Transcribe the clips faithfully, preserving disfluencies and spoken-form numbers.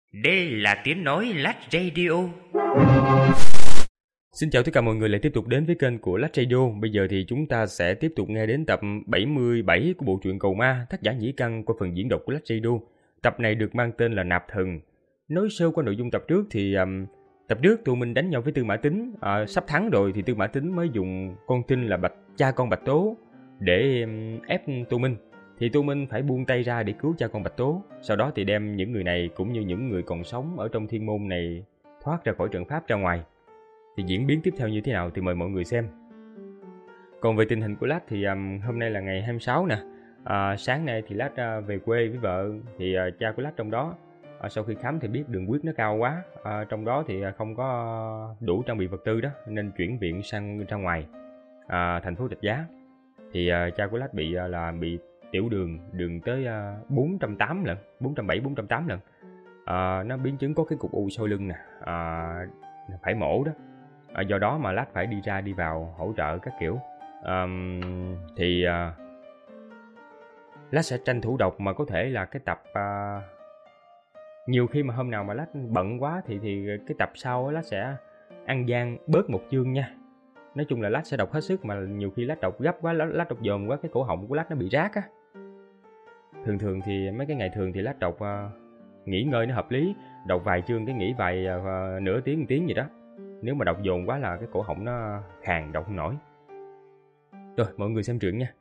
Đây là tiếng nói Lách Radio. Xin chào tất cả mọi người lại tiếp tục đến với kênh của Lách Radio. Bây giờ thì chúng ta sẽ tiếp tục nghe đến tập bảy mươi bảy của bộ truyện Cầu Ma, tác giả Nhĩ Căn qua phần diễn đọc của Lách Radio. Tập này được mang tên là Nạp Thần. Nói sơ qua nội dung tập trước thì um, tập trước tụi mình đánh nhau với Tư Mã Tính, uh, sắp thắng rồi thì Tư Mã Tính mới dùng con tin là Bạch cha con Bạch Tố để um, ép Tô Minh. Thì Tô Minh phải buông tay ra để cứu cha con Bạch Tố. Sau đó thì đem những người này cũng như những người còn sống ở trong thiên môn này thoát ra khỏi trận pháp ra ngoài. Thì diễn biến tiếp theo như thế nào thì mời mọi người xem. Còn về tình hình của Lách thì um, hôm nay là ngày hai mươi sáu nè. À, sáng nay thì Lách uh, về quê với vợ. Thì uh, cha của Lách trong đó uh, sau khi khám thì biết đường huyết nó cao quá, uh, trong đó thì uh, không có đủ trang bị vật tư đó, nên chuyển viện sang ra ngoài uh, thành phố Rạch Giá. Thì uh, cha của Lách bị uh, là bị tiểu đường, đường tới uh, bốn trăm tám lần, bốn trăm bảy, bốn trăm tám lần. Uh, nó biến chứng có cái cục u sau lưng nè, uh, phải mổ đó. À, do đó mà Lách phải đi ra đi vào hỗ trợ các kiểu. um, Thì uh, Lách sẽ tranh thủ đọc mà có thể là cái tập uh, nhiều khi mà hôm nào mà Lách bận quá thì thì cái tập sau Lách sẽ ăn gian bớt một chương nha. Nói chung là Lách sẽ đọc hết sức, mà nhiều khi Lách đọc gấp quá, Lách đọc dồn quá, cái cổ họng của Lách nó bị rát á. Thường thường thì mấy cái ngày thường thì Lách đọc uh, nghỉ ngơi nó hợp lý, đọc vài chương cái nghỉ vài uh, nửa tiếng một tiếng gì đó. Nếu mà đọc dồn quá là cái cổ họng nó khàn, đọc không nổi. Rồi, mọi người xem truyện nha.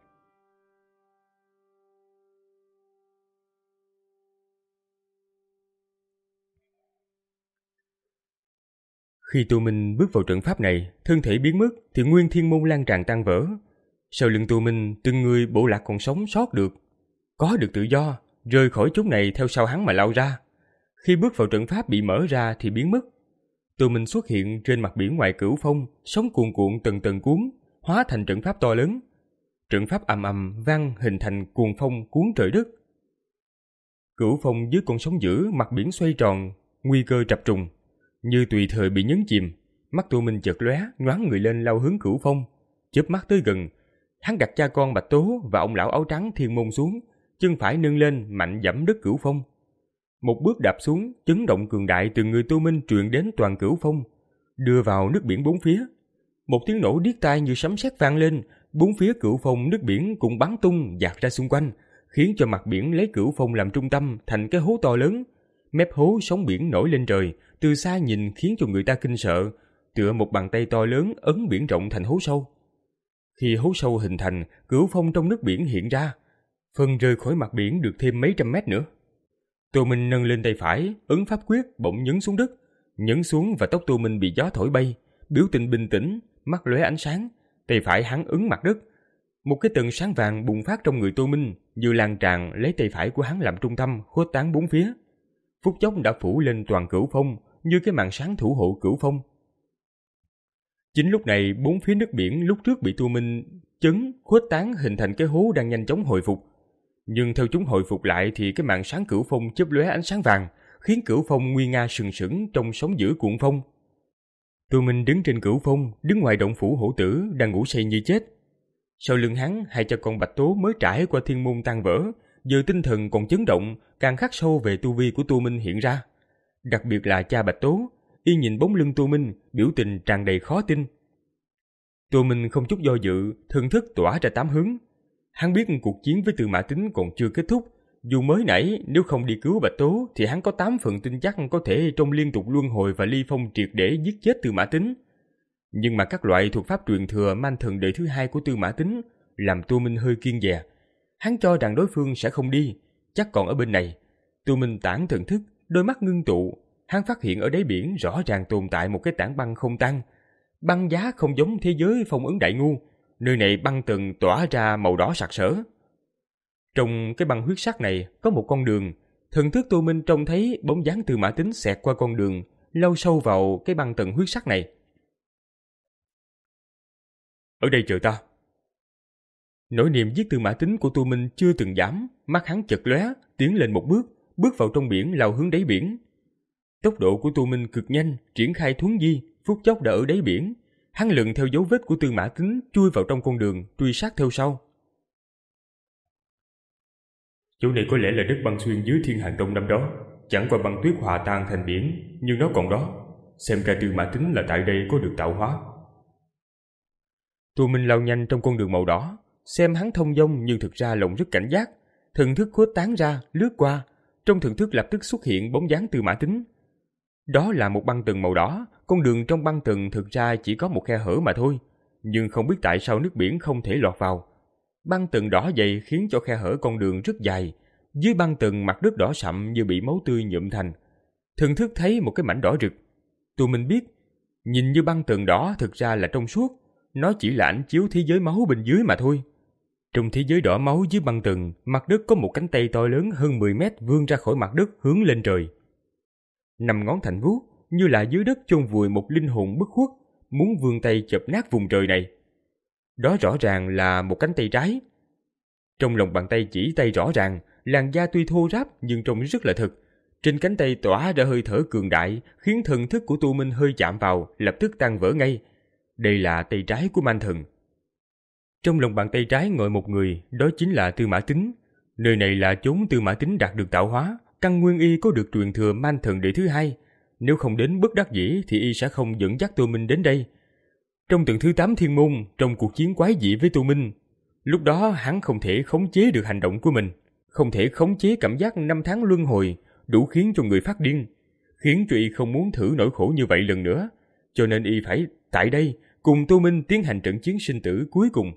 Khi Tô Minh bước vào trận pháp này, thân thể biến mất thì nguyên thiên môn lan tràn tan vỡ. Sau lưng Tô Minh, từng người bộ lạc còn sống sót được, có được tự do, rời khỏi chốn này theo sau hắn mà lao ra. Khi bước vào trận pháp bị mở ra thì biến mất. Tô Minh xuất hiện trên mặt biển ngoài Cửu Phong, sóng cuồn cuộn tầng tầng cuốn, hóa thành trận pháp to lớn. Trận pháp ầm ầm vang hình thành cuồng phong cuốn trời đất. Cửu Phong dưới con sóng dữ, mặt biển xoay tròn, nguy cơ trập trùng, như tùy thời bị nhấn chìm. Mắt Tô Minh chợt lóe, nhoáng người lên lao hướng Cửu Phong, chớp mắt tới gần. Hắn đặt cha con Bạch Tố và ông lão áo trắng Thiên Môn xuống, chân phải nâng lên mạnh giẫm đất Cửu Phong. Một bước đạp xuống, chấn động cường đại từ người Tô Minh truyền đến toàn Cửu Phong, đưa vào nước biển bốn phía. Một tiếng nổ điếc tai như sấm sét vang lên, bốn phía Cửu Phong nước biển cùng bắn tung dạt ra xung quanh, khiến cho mặt biển lấy Cửu Phong làm trung tâm thành cái hố to lớn. Mép hố sóng biển nổi lên trời, từ xa nhìn khiến cho người ta kinh sợ, tựa một bàn tay to lớn ấn biển rộng thành hố sâu. Khi hố sâu hình thành, Cửu Phong trong nước biển hiện ra, phần rời khỏi mặt biển được thêm mấy trăm mét nữa. Tô Minh nâng lên tay phải, ấn pháp quyết bỗng nhấn xuống đất, nhấn xuống và tóc Tô Minh bị gió thổi bay, biểu tình bình tĩnh, mắt lóe ánh sáng, tay phải hắn ấn mặt đất. Một cái tầng sáng vàng bùng phát trong người Tô Minh, như lan tràn lấy tay phải của hắn làm trung tâm, khuếch tán bốn phía. Phút chốc đã phủ lên toàn Cửu Phong, như cái màn sáng thủ hộ Cửu Phong. Chính lúc này, bốn phía nước biển lúc trước bị Tô Minh chấn, khuếch tán hình thành cái hố đang nhanh chóng hồi phục. Nhưng theo chúng hồi phục lại thì cái màn sáng Cửu Phong chớp lóe ánh sáng vàng, khiến Cửu Phong nguy nga sừng sững trong sóng dữ cuộn phong. Tô Minh đứng trên Cửu Phong, đứng ngoài động phủ hổ tử đang ngủ say như chết. Sau lưng hắn, hai cha con Bạch Tố mới trải qua thiên môn tan vỡ, giờ tinh thần còn chấn động, càng khắc sâu về tu vi của Tô Minh hiện ra. Đặc biệt là cha Bạch Tố, y nhìn bóng lưng Tô Minh, biểu tình tràn đầy khó tin. Tô Minh không chút do dự, thần thức tỏa ra tám hướng. Hắn biết cuộc chiến với Tư Mã Tính còn chưa kết thúc, dù mới nãy nếu không đi cứu Bạch Tố thì hắn có tám phần tin chắc có thể trong liên tục luân hồi và ly phong triệt để giết chết Tư Mã Tính. Nhưng mà các loại thuật pháp truyền thừa man thần đời thứ hai của Tư Mã Tính làm Tô Minh hơi kiêng dè. Hắn cho rằng đối phương sẽ không đi, chắc còn ở bên này. Tô Minh tản thần thức, đôi mắt ngưng tụ, hắn phát hiện ở đáy biển rõ ràng tồn tại một cái tảng băng không tan. Băng giá không giống thế giới phong ấn đại ngu, nơi này băng tầng tỏa ra màu đỏ sặc sỡ. Trong cái băng huyết sắc này có một con đường, thần thức Tô Minh trông thấy bóng dáng Tư Mã Tính xẹt qua con đường, lao sâu vào cái băng tầng huyết sắc này. Ở đây chờ ta. Nỗi niềm giết Tư Mã Tính của Tô Minh chưa từng giảm, mắt hắn chật lóe, tiến lên một bước, bước vào trong biển lao hướng đáy biển. Tốc độ của Tô Minh cực nhanh, triển khai thuấn di, phút chốc đã ở đáy biển. Hắn lần theo dấu vết của Tư Mã Tính chui vào trong con đường, truy sát theo sau. Chỗ này có lẽ là đất băng xuyên dưới Thiên Hàn Tông năm đó. chẳng qua băng tuyết hòa tan thành biển, nhưng nó còn đó. Xem ra Tư Mã Tín là tại đây có được tạo hóa. Tô Minh lao nhanh trong con đường màu đỏ, xem hắn thông dong nhưng thực ra lòng rất cảnh giác. Thần thức khuếch tán ra, lướt qua, trong thần thức lập tức xuất hiện bóng dáng Tư Mã Tín. Đó là một băng tầng màu đỏ, con đường trong băng tầng thực ra chỉ có một khe hở mà thôi, nhưng không biết tại sao nước biển không thể lọt vào. Băng tầng đỏ dày khiến cho khe hở con đường rất dài, dưới băng tầng mặt đất đỏ sậm như bị máu tươi nhuộm thành. Thần thức thấy một cái mảnh đỏ rực. Tôi mình biết, nhìn như băng tầng đỏ thực ra là trong suốt, nó chỉ là ảnh chiếu thế giới máu bên dưới mà thôi. Trong thế giới đỏ máu dưới băng tầng, mặt đất có một cánh tay to lớn hơn mười mét vươn ra khỏi mặt đất hướng lên trời. Năm ngón thành vuốt, như là dưới đất chôn vùi một linh hồn bất khuất, muốn vươn tay chộp nát vùng trời này. Đó rõ ràng là một cánh tay trái. Trong lòng bàn tay chỉ tay rõ ràng, làn da tuy thô ráp nhưng trông rất là thực. Trên cánh tay tỏa ra hơi thở cường đại, khiến thần thức của Tu Minh hơi chạm vào, lập tức tan vỡ ngay. Đây là tay trái của Man Thần. Trong lòng bàn tay trái ngồi một người, đó chính là Tư Mã Tín. Nơi này là chốn Tư Mã Tín đạt được tạo hóa, căn nguyên y có được truyền thừa Man Thần đệ thứ hai. Nếu không đến bất đắc dĩ thì y sẽ không dẫn dắt Tô Minh đến đây. Trong tầng thứ tám thiên môn, trong cuộc chiến quái dị với Tô Minh, lúc đó hắn không thể khống chế được hành động của mình, không thể khống chế cảm giác năm tháng luân hồi, đủ khiến cho người phát điên, khiến cho y không muốn thử nỗi khổ như vậy lần nữa, cho nên y phải tại đây cùng Tô Minh tiến hành trận chiến sinh tử cuối cùng.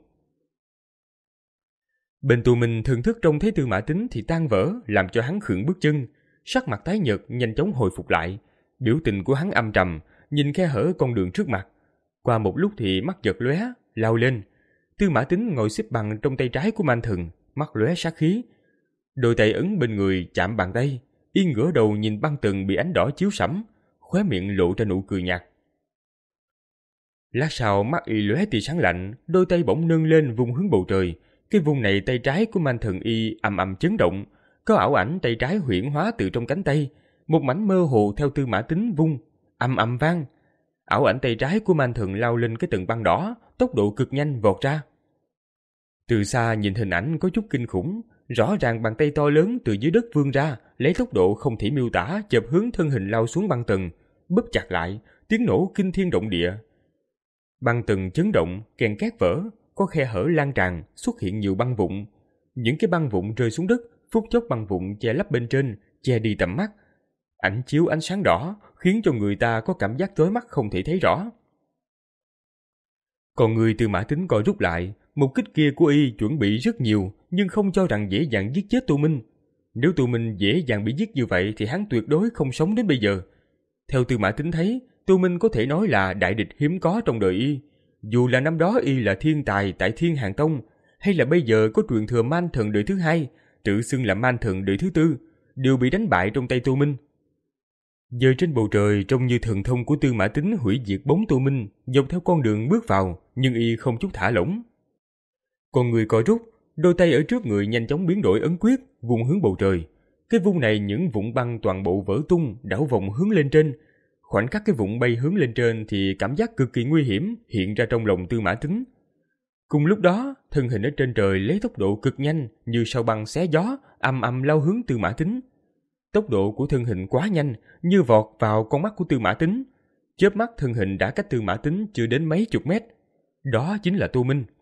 Bên Tô Minh thần thức trông thấy Tư Mã Tín thì tan vỡ, làm cho hắn khựng bước chân, sắc mặt tái nhợt nhanh chóng hồi phục lại, biểu tình của hắn âm trầm, nhìn khe hở con đường trước mặt. Qua một lúc thì mắt giật lóe, lao lên. Tư Mã Tín ngồi xếp bằng trong tay trái của Man Thần, mắt lóe sát khí. Đôi tay ấn bên người chạm bàn tay, y ngửa đầu nhìn băng tầng bị ánh đỏ chiếu sẫm, khóe miệng lộ ra nụ cười nhạt. Lát sau mắt y lóe tia sáng lạnh, đôi tay bỗng nâng lên vung hướng bầu trời. Cái vùng này tay trái của Man Thần y ầm ầm chấn động, có ảo ảnh tay trái huyễn hóa từ trong cánh tay, một mảnh mơ hồ theo Tư Mã Tín vung, ầm ầm vang. Ảo ảnh tay trái của Man Thần lao lên cái tầng băng đỏ, tốc độ cực nhanh vọt ra. Từ xa nhìn hình ảnh có chút kinh khủng, rõ ràng bàn tay to lớn từ dưới đất vươn ra, lấy tốc độ không thể miêu tả chợp hướng thân hình lao xuống băng tầng, bóp chặt lại, tiếng nổ kinh thiên động địa. Băng tầng chấn động, kèn két vỡ, có khe hở lan tràn, xuất hiện nhiều băng vụn. Những cái băng vụn rơi xuống đất, phút chốc băng vụn che lấp bên trên, che đi tầm mắt. Ảnh chiếu ánh sáng đỏ, khiến cho người ta có cảm giác chói mắt không thể thấy rõ. Còn người Tư Mã Tín coi rút lại, mục kích kia của y chuẩn bị rất nhiều, nhưng không cho rằng dễ dàng giết chết Tô Minh. Nếu Tô Minh dễ dàng bị giết như vậy thì hắn tuyệt đối không sống đến bây giờ. Theo Tư Mã Tín thấy, Tô Minh có thể nói là đại địch hiếm có trong đời y. Dù là năm đó y là thiên tài tại Thiên Hàn Tông, hay là bây giờ có truyền thừa Man Thần đời thứ hai, tự xưng là Man Thần đời thứ tư, đều bị đánh bại trong tay Tô Minh. Giờ trên bầu trời trông như thần thông của Tư Mã Tín hủy diệt bóng Tô Minh, dọc theo con đường bước vào, nhưng y không chút thả lỏng. Con người co rút, đôi tay ở trước người nhanh chóng biến đổi ấn quyết, vung hướng bầu trời. Cái vung này những vụn băng toàn bộ vỡ tung, đảo vòng hướng lên trên. Khoảnh khắc cái vụn bay hướng lên trên thì cảm giác cực kỳ nguy hiểm hiện ra trong lòng Tư Mã Tín. Cùng lúc đó, thân hình ở trên trời lấy tốc độ cực nhanh như sao băng xé gió, ầm ầm lao hướng Tư Mã Tín. Tốc độ của thân hình quá nhanh, như vọt vào con mắt của Tư Mã Tín. Chớp mắt thân hình đã cách Tư Mã Tín chưa đến mấy chục mét. Đó chính là Tô Minh.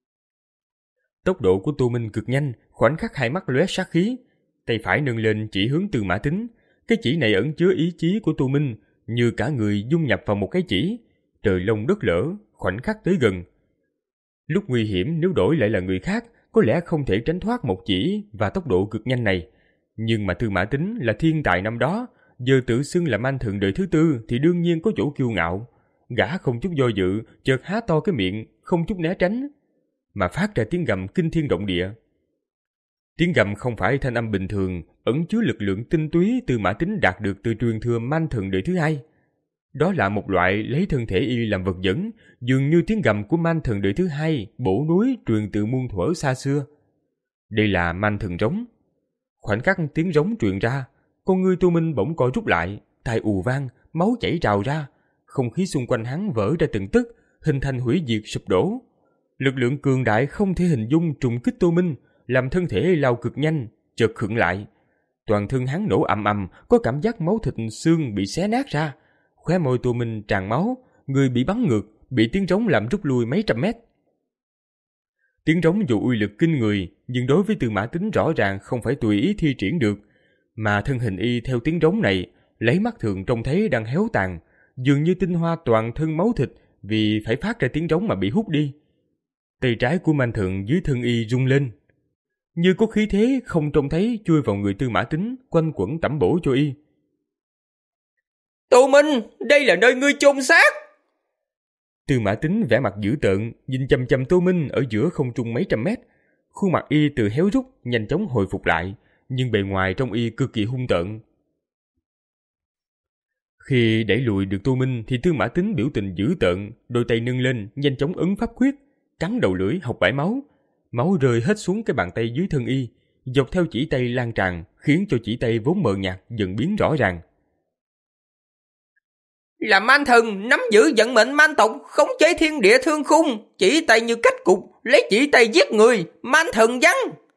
Tốc độ của Tô Minh cực nhanh, khoảnh khắc hai mắt lóe sát khí, tay phải nâng lên chỉ hướng Tư Mã Tín. Cái chỉ này ẩn chứa ý chí của Tô Minh, như cả người dung nhập vào một cái chỉ. Trời lông đất lở, khoảnh khắc tới gần. Lúc nguy hiểm nếu đổi lại là người khác, có lẽ không thể tránh thoát một chỉ và tốc độ cực nhanh này. Nhưng mà Tư Mã Tín là thiên tài năm đó, giờ tự xưng là Man Thần đời thứ tư thì đương nhiên có chỗ kiêu ngạo. Gã không chút do dự, chợt há to cái miệng, không chút né tránh, mà phát ra tiếng gầm kinh thiên động địa. Tiếng gầm không phải thanh âm bình thường, ẩn chứa lực lượng tinh túy Tư Mã Tín đạt được từ truyền thừa Man Thần đời thứ hai. Đó là một loại lấy thân thể y làm vật dẫn, dường như tiếng gầm của Man Thần đời thứ hai bổ núi truyền từ muôn thuở xa xưa. Đây là Man Thần rống. Khoảnh khắc tiếng rống truyền ra, con ngươi Tô Minh bỗng co rút lại, tai ù vang, máu chảy trào ra, không khí xung quanh hắn vỡ ra từng tức, hình thành hủy diệt sụp đổ. Lực lượng cường đại không thể hình dung trùng kích Tô Minh, làm thân thể lao cực nhanh, chợt khựng lại. Toàn thân hắn nổ ầm ầm, có cảm giác máu thịt xương bị xé nát ra. Khóe môi Tô Minh tràn máu, người bị bắn ngược, bị tiếng trống làm rút lui mấy trăm mét. Tiếng trống dù uy lực kinh người, nhưng đối với Tư Mã Tín rõ ràng không phải tùy ý thi triển được, mà thân hình y theo tiếng trống này, lấy mắt thường trông thấy đang héo tàn, dường như tinh hoa toàn thân máu thịt vì phải phát ra tiếng trống mà bị hút đi. Tay trái của Man Thượng dưới thân y rung lên, như có khí thế không trông thấy chui vào người Tư Mã Tín, quanh quẩn tẩm bổ cho y. Tô Minh, đây là nơi ngươi chôn xác. Tư Mã Tín vẻ mặt dữ tợn, nhìn chằm chằm Tô Minh ở giữa không trung mấy trăm mét. Khuôn mặt y từ héo rút nhanh chóng hồi phục lại, nhưng bề ngoài trong y cực kỳ hung tợn. Khi đẩy lùi được Tô Minh thì Tư Mã Tín biểu tình dữ tợn, đôi tay nâng lên, nhanh chóng ấn pháp quyết, cắn đầu lưỡi học bãi máu. Máu rơi hết xuống cái bàn tay dưới thân y, dọc theo chỉ tay lan tràn, khiến cho chỉ tay vốn mờ nhạt dần biến rõ ràng. Là Man Thần nắm giữ vận mệnh man tộc, khống chế thiên địa thương khung, chỉ tay như cách cục, lấy chỉ tay giết người, Man Thần văn.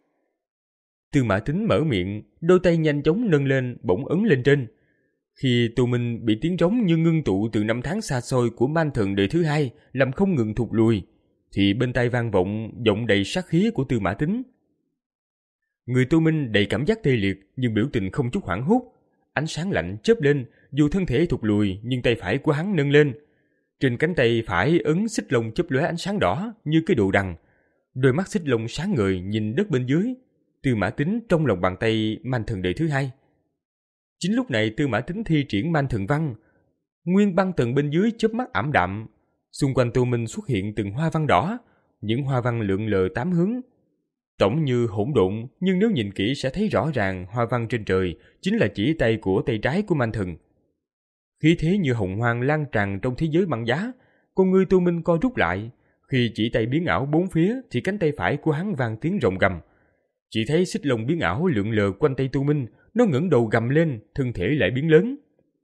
Tư Mã Tín mở miệng, đôi tay nhanh chóng nâng lên, bỗng ấn lên trên. Khi Tô Minh bị tiếng trống như ngưng tụ từ năm tháng xa xôi của Man Thần đời thứ hai làm không ngừng thụt lùi, thì bên tai vang vọng giọng đầy sát khí của Tư Mã Tín. Người Tô Minh đầy cảm giác tê liệt nhưng biểu tình không chút hoảng hốt, ánh sáng lạnh chớp lên, dù thân thể thụt lùi nhưng tay phải của hắn nâng lên. Trên cánh tay phải ấn xích lông chớp lóe ánh sáng đỏ như cái đồ đằng. Đôi mắt xích lông sáng ngời nhìn đất bên dưới. Tư Mã Tín trong lòng bàn tay Man Thần đời thứ hai. Chính lúc này Tư Mã Tín thi triển Man Thần văn, nguyên băng tầng bên dưới chớp mắt ảm đạm. Xung quanh Tô Minh xuất hiện từng hoa văn đỏ, những hoa văn lượn lờ tám hướng. Tổng như hỗn độn, nhưng nếu nhìn kỹ sẽ thấy rõ ràng hoa văn trên trời chính là chỉ tay của tay trái của Man Thần. Khí thế như hồng hoang lan tràn trong thế giới băng giá, con người Tô Minh co rút lại. Khi chỉ tay biến ảo bốn phía thì cánh tay phải của hắn vang tiếng rồng gầm. Chỉ thấy xích lông biến ảo lượn lờ quanh tay Tô Minh, nó ngẩng đầu gầm lên, thân thể lại biến lớn.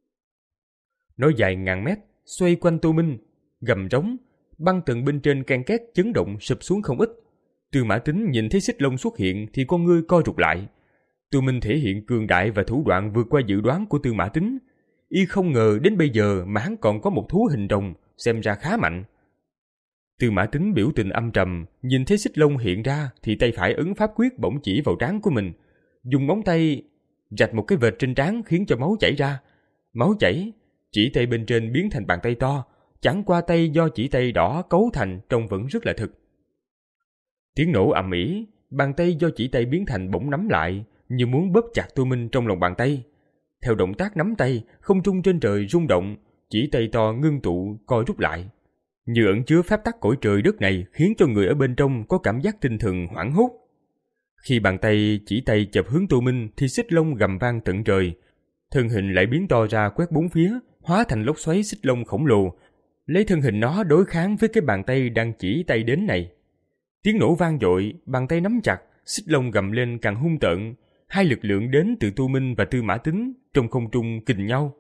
Nó dài ngàn mét, xoay quanh Tô Minh, gầm rống, băng tầng bên trên can két chấn động sụp xuống không ít. Tư Mã Tín nhìn thấy xích lông xuất hiện thì con ngươi co rụt lại. Tô Minh thể hiện cường đại và thủ đoạn vượt qua dự đoán của Tư Mã Tín. Y không ngờ đến bây giờ mà hắn còn có một thú hình rồng, xem ra khá mạnh. Tư Mã Tín biểu tình âm trầm, nhìn thấy xích lông hiện ra thì tay phải ấn pháp quyết bỗng chỉ vào trán của mình, dùng móng tay rạch một cái vệt trên trán khiến cho máu chảy ra. Máu chảy, chỉ tay bên trên biến thành bàn tay to, chẳng qua tay do chỉ tay đỏ cấu thành trông vẫn rất là thực. Tiếng nổ ầm ĩ, bàn tay do chỉ tay biến thành bỗng nắm lại, như muốn bóp chặt Tô Minh trong lòng bàn tay. Theo động tác nắm tay, không trung trên trời rung động, chỉ tay to ngưng tụ co rút lại, như ẩn chứa pháp tắc cõi trời đất này, khiến cho người ở bên trong có cảm giác tinh thần hoảng hốt. Khi bàn tay chỉ tay chập hướng Tô Minh thì xích lông gầm vang tận trời, thân hình lại biến to ra quét bốn phía, hóa thành lốc xoáy xích lông khổng lồ, lấy thân hình nó đối kháng với cái bàn tay đang chỉ tay đến này. Tiếng nổ vang dội, bàn tay nắm chặt, xích lông gầm lên càng hung tợn. Hai lực lượng đến từ Tô Minh và Tư Mã Tín trong không trung kình nhau.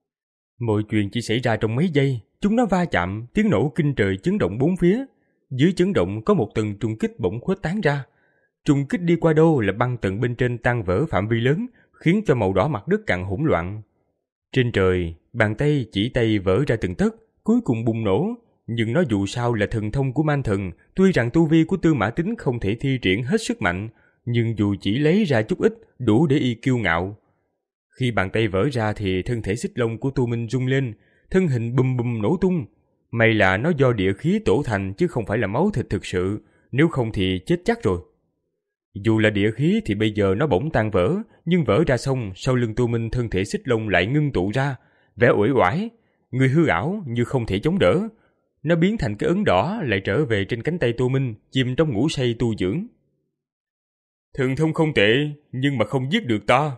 Mọi chuyện chỉ xảy ra trong mấy giây, chúng nó va chạm, tiếng nổ kinh trời chấn động bốn phía. Dưới chấn động có một tầng trùng kích bỗng khuếch tán ra. Trùng kích đi qua đâu là băng tầng bên trên tan vỡ phạm vi lớn, khiến cho màu đỏ mặt đất càng hỗn loạn. Trên trời, bàn tay chỉ tay vỡ ra từng tấc, cuối cùng bùng nổ. Nhưng nó dù sao là thần thông của Man Thần, tuy rằng tu vi của Tư Mã Tín không thể thi triển hết sức mạnh, nhưng dù chỉ lấy ra chút ít đủ để y kiêu ngạo. Khi bàn tay vỡ ra thì thân thể xích lông của Tô Minh rung lên, thân hình bùm bùm nổ tung. May là nó do địa khí tổ thành chứ không phải là máu thịt thực sự, nếu không thì chết chắc rồi. Dù là địa khí thì bây giờ nó bỗng tan vỡ, nhưng vỡ ra xong sau lưng Tô Minh thân thể xích lông lại ngưng tụ ra, vẻ uể oải, người hư ảo như không thể chống đỡ. Nó biến thành cái ấn đỏ lại trở về trên cánh tay Tô Minh, chìm trong ngủ say tu dưỡng. Thần thông không tệ, nhưng mà không giết được ta.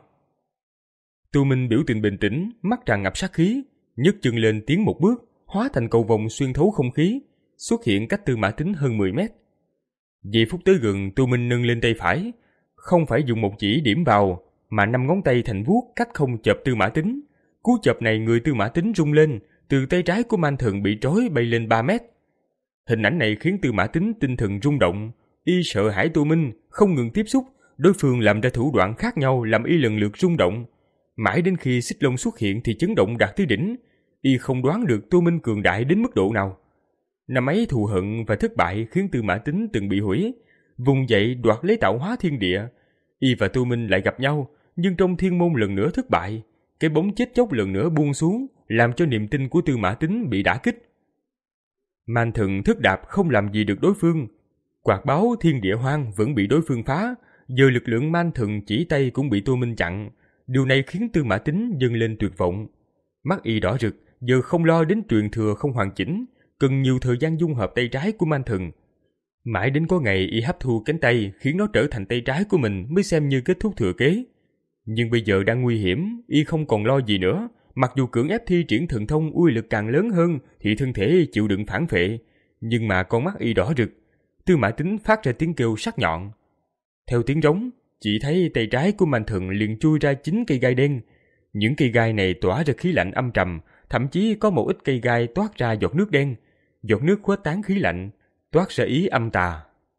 Tô Minh biểu tình bình tĩnh, mắt tràn ngập sát khí, nhấc chân lên tiến một bước, hóa thành cầu vồng xuyên thấu không khí, xuất hiện cách Tư Mã Tín hơn mười mét. Giây phút tới gần, Tô Minh nâng lên tay phải, không phải dùng một chỉ điểm vào, mà năm ngón tay thành vuốt cách không chộp Tư Mã Tín. Cú chộp này người Tư Mã Tín rung lên, từ tay trái của Man Thần bị trói bay lên ba mét. Hình ảnh này khiến Tư Mã Tín tinh thần rung động, y sợ hãi Tô Minh, không ngừng tiếp xúc, đối phương làm ra thủ đoạn khác nhau làm y lần lượt rung động. Mãi đến khi Xích Long xuất hiện thì chấn động đạt tới đỉnh, y không đoán được Tô Minh cường đại đến mức độ nào. Năm ấy thù hận và thất bại khiến Tư Mã Tín từng bị hủy, vùng dậy đoạt lấy tạo hóa thiên địa. Y và Tô Minh lại gặp nhau, nhưng trong thiên môn lần nữa thất bại, cái bóng chết chóc lần nữa buông xuống, làm cho niềm tin của Tư Mã Tín bị đả kích. Man Thần Thất Đạp không làm gì được đối phương, quạt báo thiên địa hoang vẫn bị đối phương phá, giờ lực lượng Man Thần chỉ tay cũng bị Tô Minh chặn. Điều này khiến Tư Mã Tín dâng lên tuyệt vọng. Mắt y đỏ rực, giờ không lo đến truyền thừa không hoàn chỉnh, cần nhiều thời gian dung hợp tay trái của Man Thần. Mãi đến có ngày y hấp thu cánh tay khiến nó trở thành tay trái của mình mới xem như kết thúc thừa kế. Nhưng bây giờ đang nguy hiểm, y không còn lo gì nữa. Mặc dù cưỡng ép thi triển thần thông uy lực càng lớn hơn thì thân thể chịu đựng phản phệ, nhưng mà con mắt y đỏ rực. Tư Mã Tín phát ra tiếng kêu sắc nhọn. Theo tiếng rống, chỉ thấy tay trái của Man Thần liền chui ra chín cây gai đen. Những cây gai này tỏa ra khí lạnh âm trầm, thậm chí có một ít cây gai toát ra giọt nước đen. Giọt nước khuếch tán khí lạnh, toát ra ý âm tà.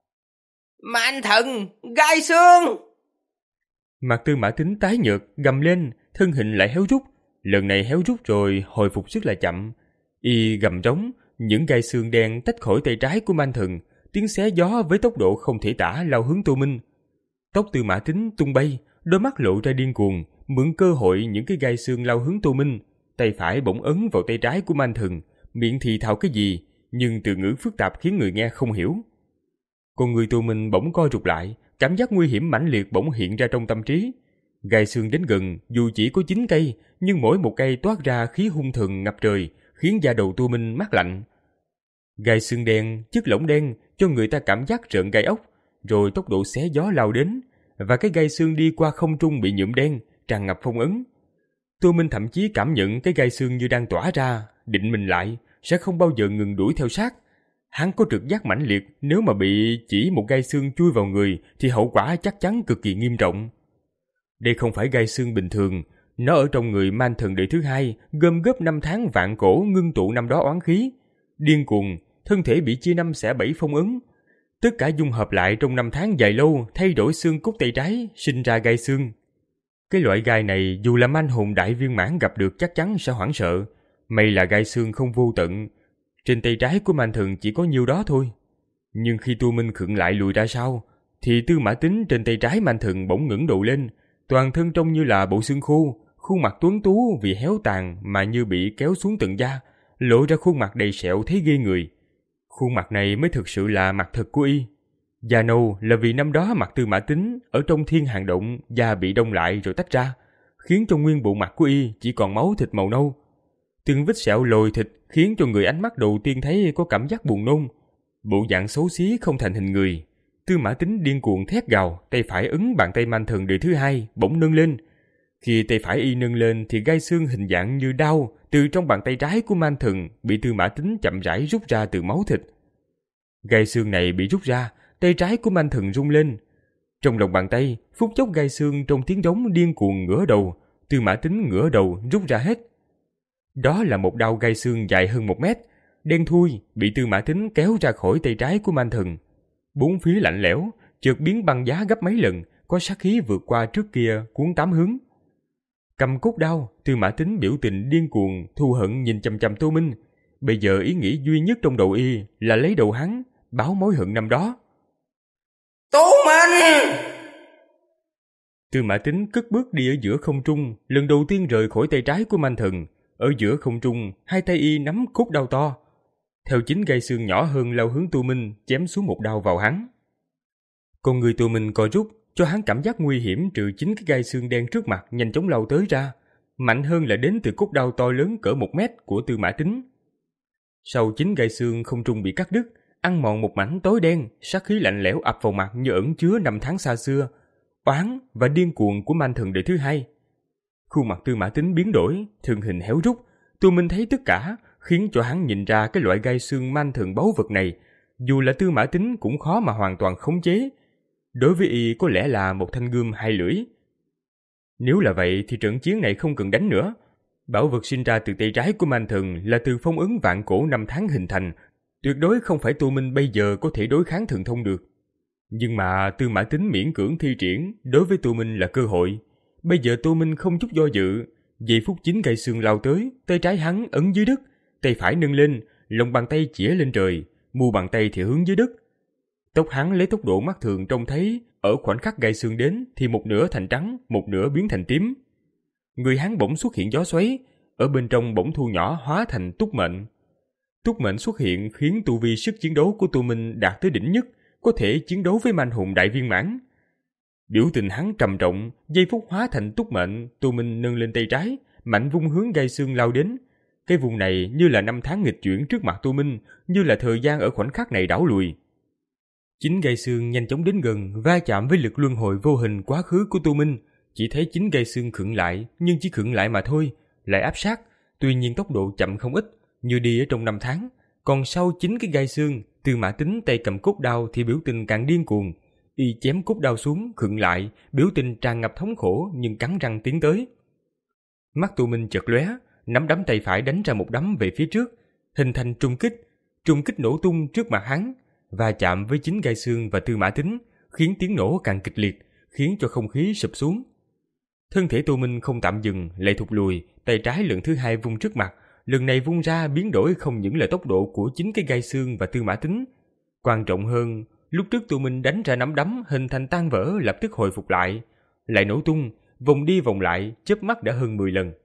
Man Thần, gai xương! Mặt Tư Mã Tín tái nhợt, gầm lên, thân hình lại héo rút. Lần này héo rút rồi hồi phục rất là chậm. Y gầm trống, những gai xương đen tách khỏi tay trái của Man Thần, tiếng xé gió với tốc độ không thể tả lao hướng Tô Minh. Tóc Tư Mã Tín tung bay, đôi mắt lộ ra điên cuồng, mượn cơ hội những cái gai xương lao hướng Tô Minh. Tay phải bỗng ấn vào tay trái của Man Thần, miệng thì thào cái gì, nhưng từ ngữ phức tạp khiến người nghe không hiểu. Con người Tô Minh bỗng co rụt lại, cảm giác nguy hiểm mãnh liệt bỗng hiện ra trong tâm trí. Gai xương đến gần, dù chỉ có chín cây, nhưng mỗi một cây toát ra khí hung thần ngập trời, khiến da đầu Tô Minh mát lạnh. Gai xương đen, chất lỏng đen, cho người ta cảm giác rợn gai ốc, rồi tốc độ xé gió lao đến, và cái gai xương đi qua không trung bị nhuộm đen, tràn ngập phong ấn. Tô Minh thậm chí cảm nhận cái gai xương như đang tỏa ra, định mình lại, sẽ không bao giờ ngừng đuổi theo sát. Hắn có trực giác mãnh liệt, nếu mà bị chỉ một gai xương chui vào người thì hậu quả chắc chắn cực kỳ nghiêm trọng. Đây không phải gai xương bình thường, nó ở trong người Man Thần đời thứ hai, gom góp năm tháng vạn cổ ngưng tụ năm đó oán khí. Điên cuồng, thân thể bị chia năm xẻ bảy phong ấn. Tất cả dung hợp lại trong năm tháng dài lâu, thay đổi xương cốt tay trái, sinh ra gai xương. Cái loại gai này dù là man hồn đại viên mãn gặp được chắc chắn sẽ hoảng sợ. May là gai xương không vô tận. Trên tay trái của Man Thần chỉ có nhiêu đó thôi. Nhưng khi Tô Minh khựng lại lùi ra sau, thì Tư Mã Tín trên tay trái Man Thần bỗng ngẩng đầu lên, toàn thân trông như là bộ xương khô, khuôn mặt tuấn tú vì héo tàn mà như bị kéo xuống tận da, lộ ra khuôn mặt đầy sẹo thấy ghê người. Khuôn mặt này mới thực sự là mặt thật của y. Da nâu là vì năm đó mặt Tư Mã Tín ở trong thiên hàn động da bị đông lại rồi tách ra, khiến cho nguyên bộ mặt của y chỉ còn máu thịt màu nâu. Từng vết sẹo lồi thịt khiến cho người ánh mắt đầu tiên thấy có cảm giác buồn nôn. Bộ dạng xấu xí không thành hình người. Tư Mã Tín điên cuồng thét gào, tay phải ấn bàn tay Man Thần đời thứ hai bỗng nâng lên. Khi tay phải y nâng lên thì gai xương hình dạng như đao từ trong bàn tay trái của Man Thần bị Tư Mã Tín chậm rãi rút ra từ máu thịt. Gai xương này bị rút ra, tay trái của Man Thần rung lên. Trong lòng bàn tay, phút chốc gai xương trong tiếng rống điên cuồng ngửa đầu, Tư Mã Tín ngửa đầu rút ra hết. Đó là một đao gai xương dài hơn một mét, đen thui, bị Tư Mã Tín kéo ra khỏi tay trái của Man Thần. Bốn phía lạnh lẽo, chợt biến băng giá gấp mấy lần, có sát khí vượt qua trước kia cuốn tám hướng. Cầm cốt đao, Tư Mã Tín biểu tình điên cuồng, thù hận nhìn chằm chằm Tô Minh. Bây giờ ý nghĩ duy nhất trong đầu y là lấy đầu hắn, báo mối hận năm đó. Tô Minh! Tư Mã Tín cất bước đi ở giữa không trung, lần đầu tiên rời khỏi tay trái của Man Thần. Ở giữa không trung, hai tay y nắm cốt đao to. Theo chính gai xương nhỏ hơn lao hướng Tô Minh, chém xuống một đao vào hắn. Con người Tô Minh co rút, cho hắn cảm giác nguy hiểm trừ chính cái gai xương đen trước mặt nhanh chóng lao tới ra. Mạnh hơn là đến từ cốt đao to lớn cỡ một mét của Tư Mã Tín. Sau chính gai xương không trung bị cắt đứt, ăn mòn một mảnh tối đen, sát khí lạnh lẽo ập vào mặt như ẩn chứa năm tháng xa xưa, oán và điên cuồng của Man Thần đời thứ hai. Khuôn mặt Tư Mã Tín biến đổi, thân hình héo rút. Tô Minh thấy tất cả, khiến cho hắn nhìn ra cái loại gai xương Man Thần báu vật này, dù là Tư Mã Tín cũng khó mà hoàn toàn khống chế. Đối với y có lẽ là một thanh gươm hai lưỡi. Nếu là vậy thì trận chiến này không cần đánh nữa. Bảo vật sinh ra từ tay trái của Man Thần là từ phong ấn vạn cổ năm tháng hình thành, tuyệt đối không phải Tô Minh bây giờ có thể đối kháng thần thông được. Nhưng mà Tư Mã Tín miễn cưỡng thi triển đối với Tô Minh là cơ hội. Bây giờ Tô Minh không chút do dự, giây phút chính cây xương lao tới, tay trái hắn ấn dưới đất, tay phải nâng lên, lòng bàn tay chĩa lên trời, mu bàn tay thì hướng dưới đất. Tóc hắn lấy tốc độ mắt thường trông thấy, ở khoảnh khắc gai xương đến thì một nửa thành trắng, một nửa biến thành tím. Người hắn bỗng xuất hiện gió xoáy, ở bên trong bỗng thu nhỏ hóa thành túc mệnh. Túc mệnh xuất hiện khiến tu vi sức chiến đấu của Tô Minh đạt tới đỉnh nhất, có thể chiến đấu với manh hùng đại viên mãn. Biểu tình hắn trầm trọng, giây phút hóa thành túc mệnh, Tô Minh nâng lên tay trái, mạnh vung hướng gai xương lao đến. Cái vùng này như là năm tháng nghịch chuyển trước mặt Tô Minh, như là thời gian ở khoảnh khắc này đảo lùi. Chính gai xương nhanh chóng đến gần, va chạm với lực luân hồi vô hình quá khứ của Tô Minh. Chỉ thấy chính gai xương khựng lại, nhưng chỉ khựng lại mà thôi, lại áp sát. Tuy nhiên tốc độ chậm không ít, như đi ở trong năm tháng. Còn sau chính cái gai xương, Tư Mã Tín tay cầm cốt đao thì biểu tình càng điên cuồng. Y chém cốt đao xuống, khựng lại, biểu tình tràn ngập thống khổ nhưng cắn răng tiến tới. Mắt Tô Minh chợt lóe, nắm đấm tay phải đánh ra một đấm về phía trước, hình thành trung kích. Trung kích nổ tung trước mặt hắn, va chạm với chính gai xương và Tư Mã Tín, khiến tiếng nổ càng kịch liệt, khiến cho không khí sụp xuống. Thân thể Tô Minh không tạm dừng, lại thụt lùi, tay trái lần thứ hai vung trước mặt, lần này vung ra biến đổi không những là tốc độ của chính cái gai xương và Tư Mã Tín. Quan trọng hơn, lúc trước Tô Minh đánh ra nắm đấm hình thành tan vỡ lập tức hồi phục lại, lại nổ tung, vòng đi vòng lại, chớp mắt đã hơn mười lần.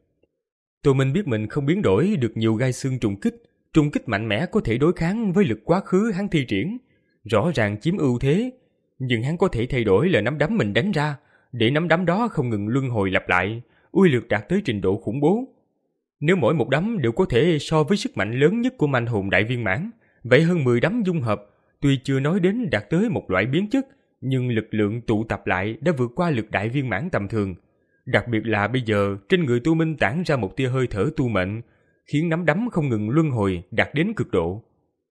Tô Minh biết mình không biến đổi được nhiều gai xương trùng kích, trùng kích mạnh mẽ có thể đối kháng với lực quá khứ hắn thi triển, rõ ràng chiếm ưu thế, nhưng hắn có thể thay đổi là nắm đấm mình đánh ra, để nắm đấm đó không ngừng luân hồi lặp lại, uy lực đạt tới trình độ khủng bố. Nếu mỗi một đấm đều có thể so với sức mạnh lớn nhất của manh hồn đại viên mãn, vậy hơn mười đấm dung hợp, tuy chưa nói đến đạt tới một loại biến chất, nhưng lực lượng tụ tập lại đã vượt qua lực đại viên mãn tầm thường. Đặc biệt là bây giờ trên người Tô Minh tản ra một tia hơi thở tu mệnh, khiến nắm đấm không ngừng luân hồi đạt đến cực độ.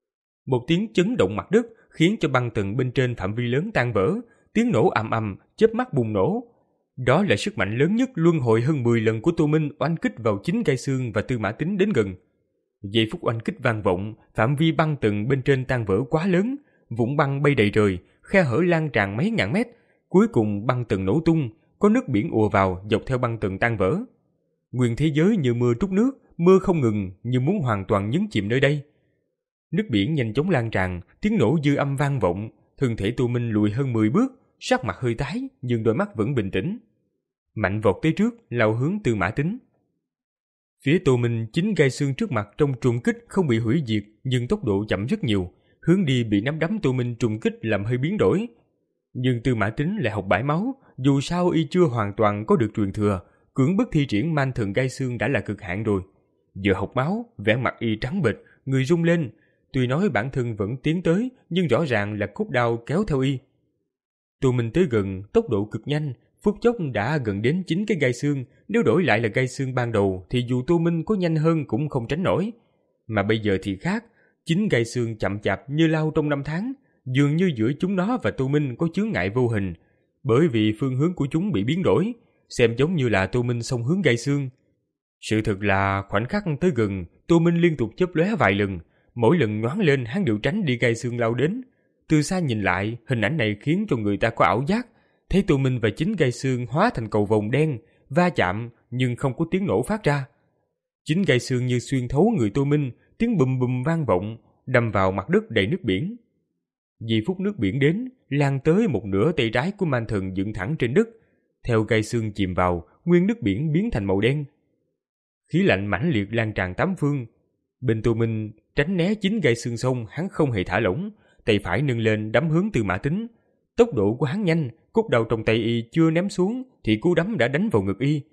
Một tiếng chấn động mặt đất khiến cho băng tầng bên trên phạm vi lớn tan vỡ, tiếng nổ ầm ầm, chớp mắt bùng nổ. Đó là sức mạnh lớn nhất luân hồi hơn mười lần của Tô Minh oanh kích vào chính gai xương và Tư Mã Tín đến gần. Giây phút oanh kích vang vọng, phạm vi băng tầng bên trên tan vỡ quá lớn, vụn băng bay đầy trời, khe hở lan tràn mấy ngàn mét, cuối cùng băng tầng nổ tung, có nước biển ùa vào dọc theo băng tầng tan vỡ. Nguyên thế giới như mưa trút nước, mưa không ngừng như muốn hoàn toàn nhấn chìm nơi đây. Nước biển nhanh chóng lan tràn, tiếng nổ dư âm vang vọng, thân thể Tô Minh lùi hơn mười bước, sắc mặt hơi tái nhưng đôi mắt vẫn bình tĩnh. Mạnh vọt tới trước, lao hướng Tư Mã Tín. Phía Tô Minh chính gai xương trước mặt trong trùng kích không bị hủy diệt, nhưng tốc độ chậm rất nhiều, hướng đi bị nắm đấm Tô Minh trùng kích làm hơi biến đổi. Nhưng Tư Mã Tín lại học bãi máu, dù sao y chưa hoàn toàn có được truyền thừa, cưỡng bức thi triển man thần gai xương đã là cực hạn rồi. Giờ học máu, vẻ mặt y trắng bệch, người rung lên, tuy nói bản thân vẫn tiến tới, nhưng rõ ràng là cốt đao kéo theo y. Tô Minh tới gần, tốc độ cực nhanh, phút chốc đã gần đến chính cái gai xương, nếu đổi lại là gai xương ban đầu thì dù Tô Minh có nhanh hơn cũng không tránh nổi. Mà bây giờ thì khác, chính gai xương chậm chạp như lao trong năm tháng, dường như giữa chúng nó và Tô Minh có chướng ngại vô hình, bởi vì phương hướng của chúng bị biến đổi, xem giống như là Tô Minh xông hướng gai xương. Sự thật là khoảnh khắc tới gần, Tô Minh liên tục chớp lóe vài lần, mỗi lần nhoáng lên hắn đều tránh đi gai xương lao đến. Từ xa nhìn lại, hình ảnh này khiến cho người ta có ảo giác, thấy Tô Minh và chính gai xương hóa thành cầu vồng đen, va chạm nhưng không có tiếng nổ phát ra. Chính gai xương như xuyên thấu người Tô Minh, tiếng bùm bùm vang vọng, đâm vào mặt đất đầy nước biển. Giây phút nước biển đến, lan tới một nửa tay trái của man thần dựng thẳng trên đất, theo gai xương chìm vào, nguyên nước biển biến thành màu đen. Khí lạnh mãnh liệt lan tràn tám phương. Bên Tô Minh tránh né chính gai xương sông, hắn không hề thả lỏng, tay phải nâng lên đấm hướng Tư Mã Tín. Tốc độ của hắn nhanh, cốt đao trong tay y chưa ném xuống thì cú đấm đã đánh vào ngực y.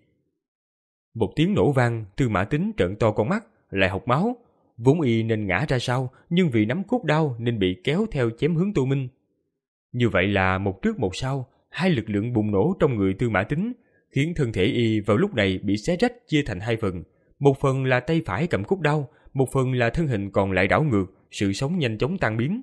Một tiếng nổ vang, Tư Mã Tín trợn to con mắt, lại hộc máu. Vốn y nên ngã ra sau, nhưng vì nắm cốt đao nên bị kéo theo chém hướng Tô Minh. Như vậy là một trước một sau, hai lực lượng bùng nổ trong người Tư Mã Tín, khiến thân thể y vào lúc này bị xé rách chia thành hai phần. Một phần là tay phải cầm cốt đao, một phần là thân hình còn lại đảo ngược, sự sống nhanh chóng tan biến.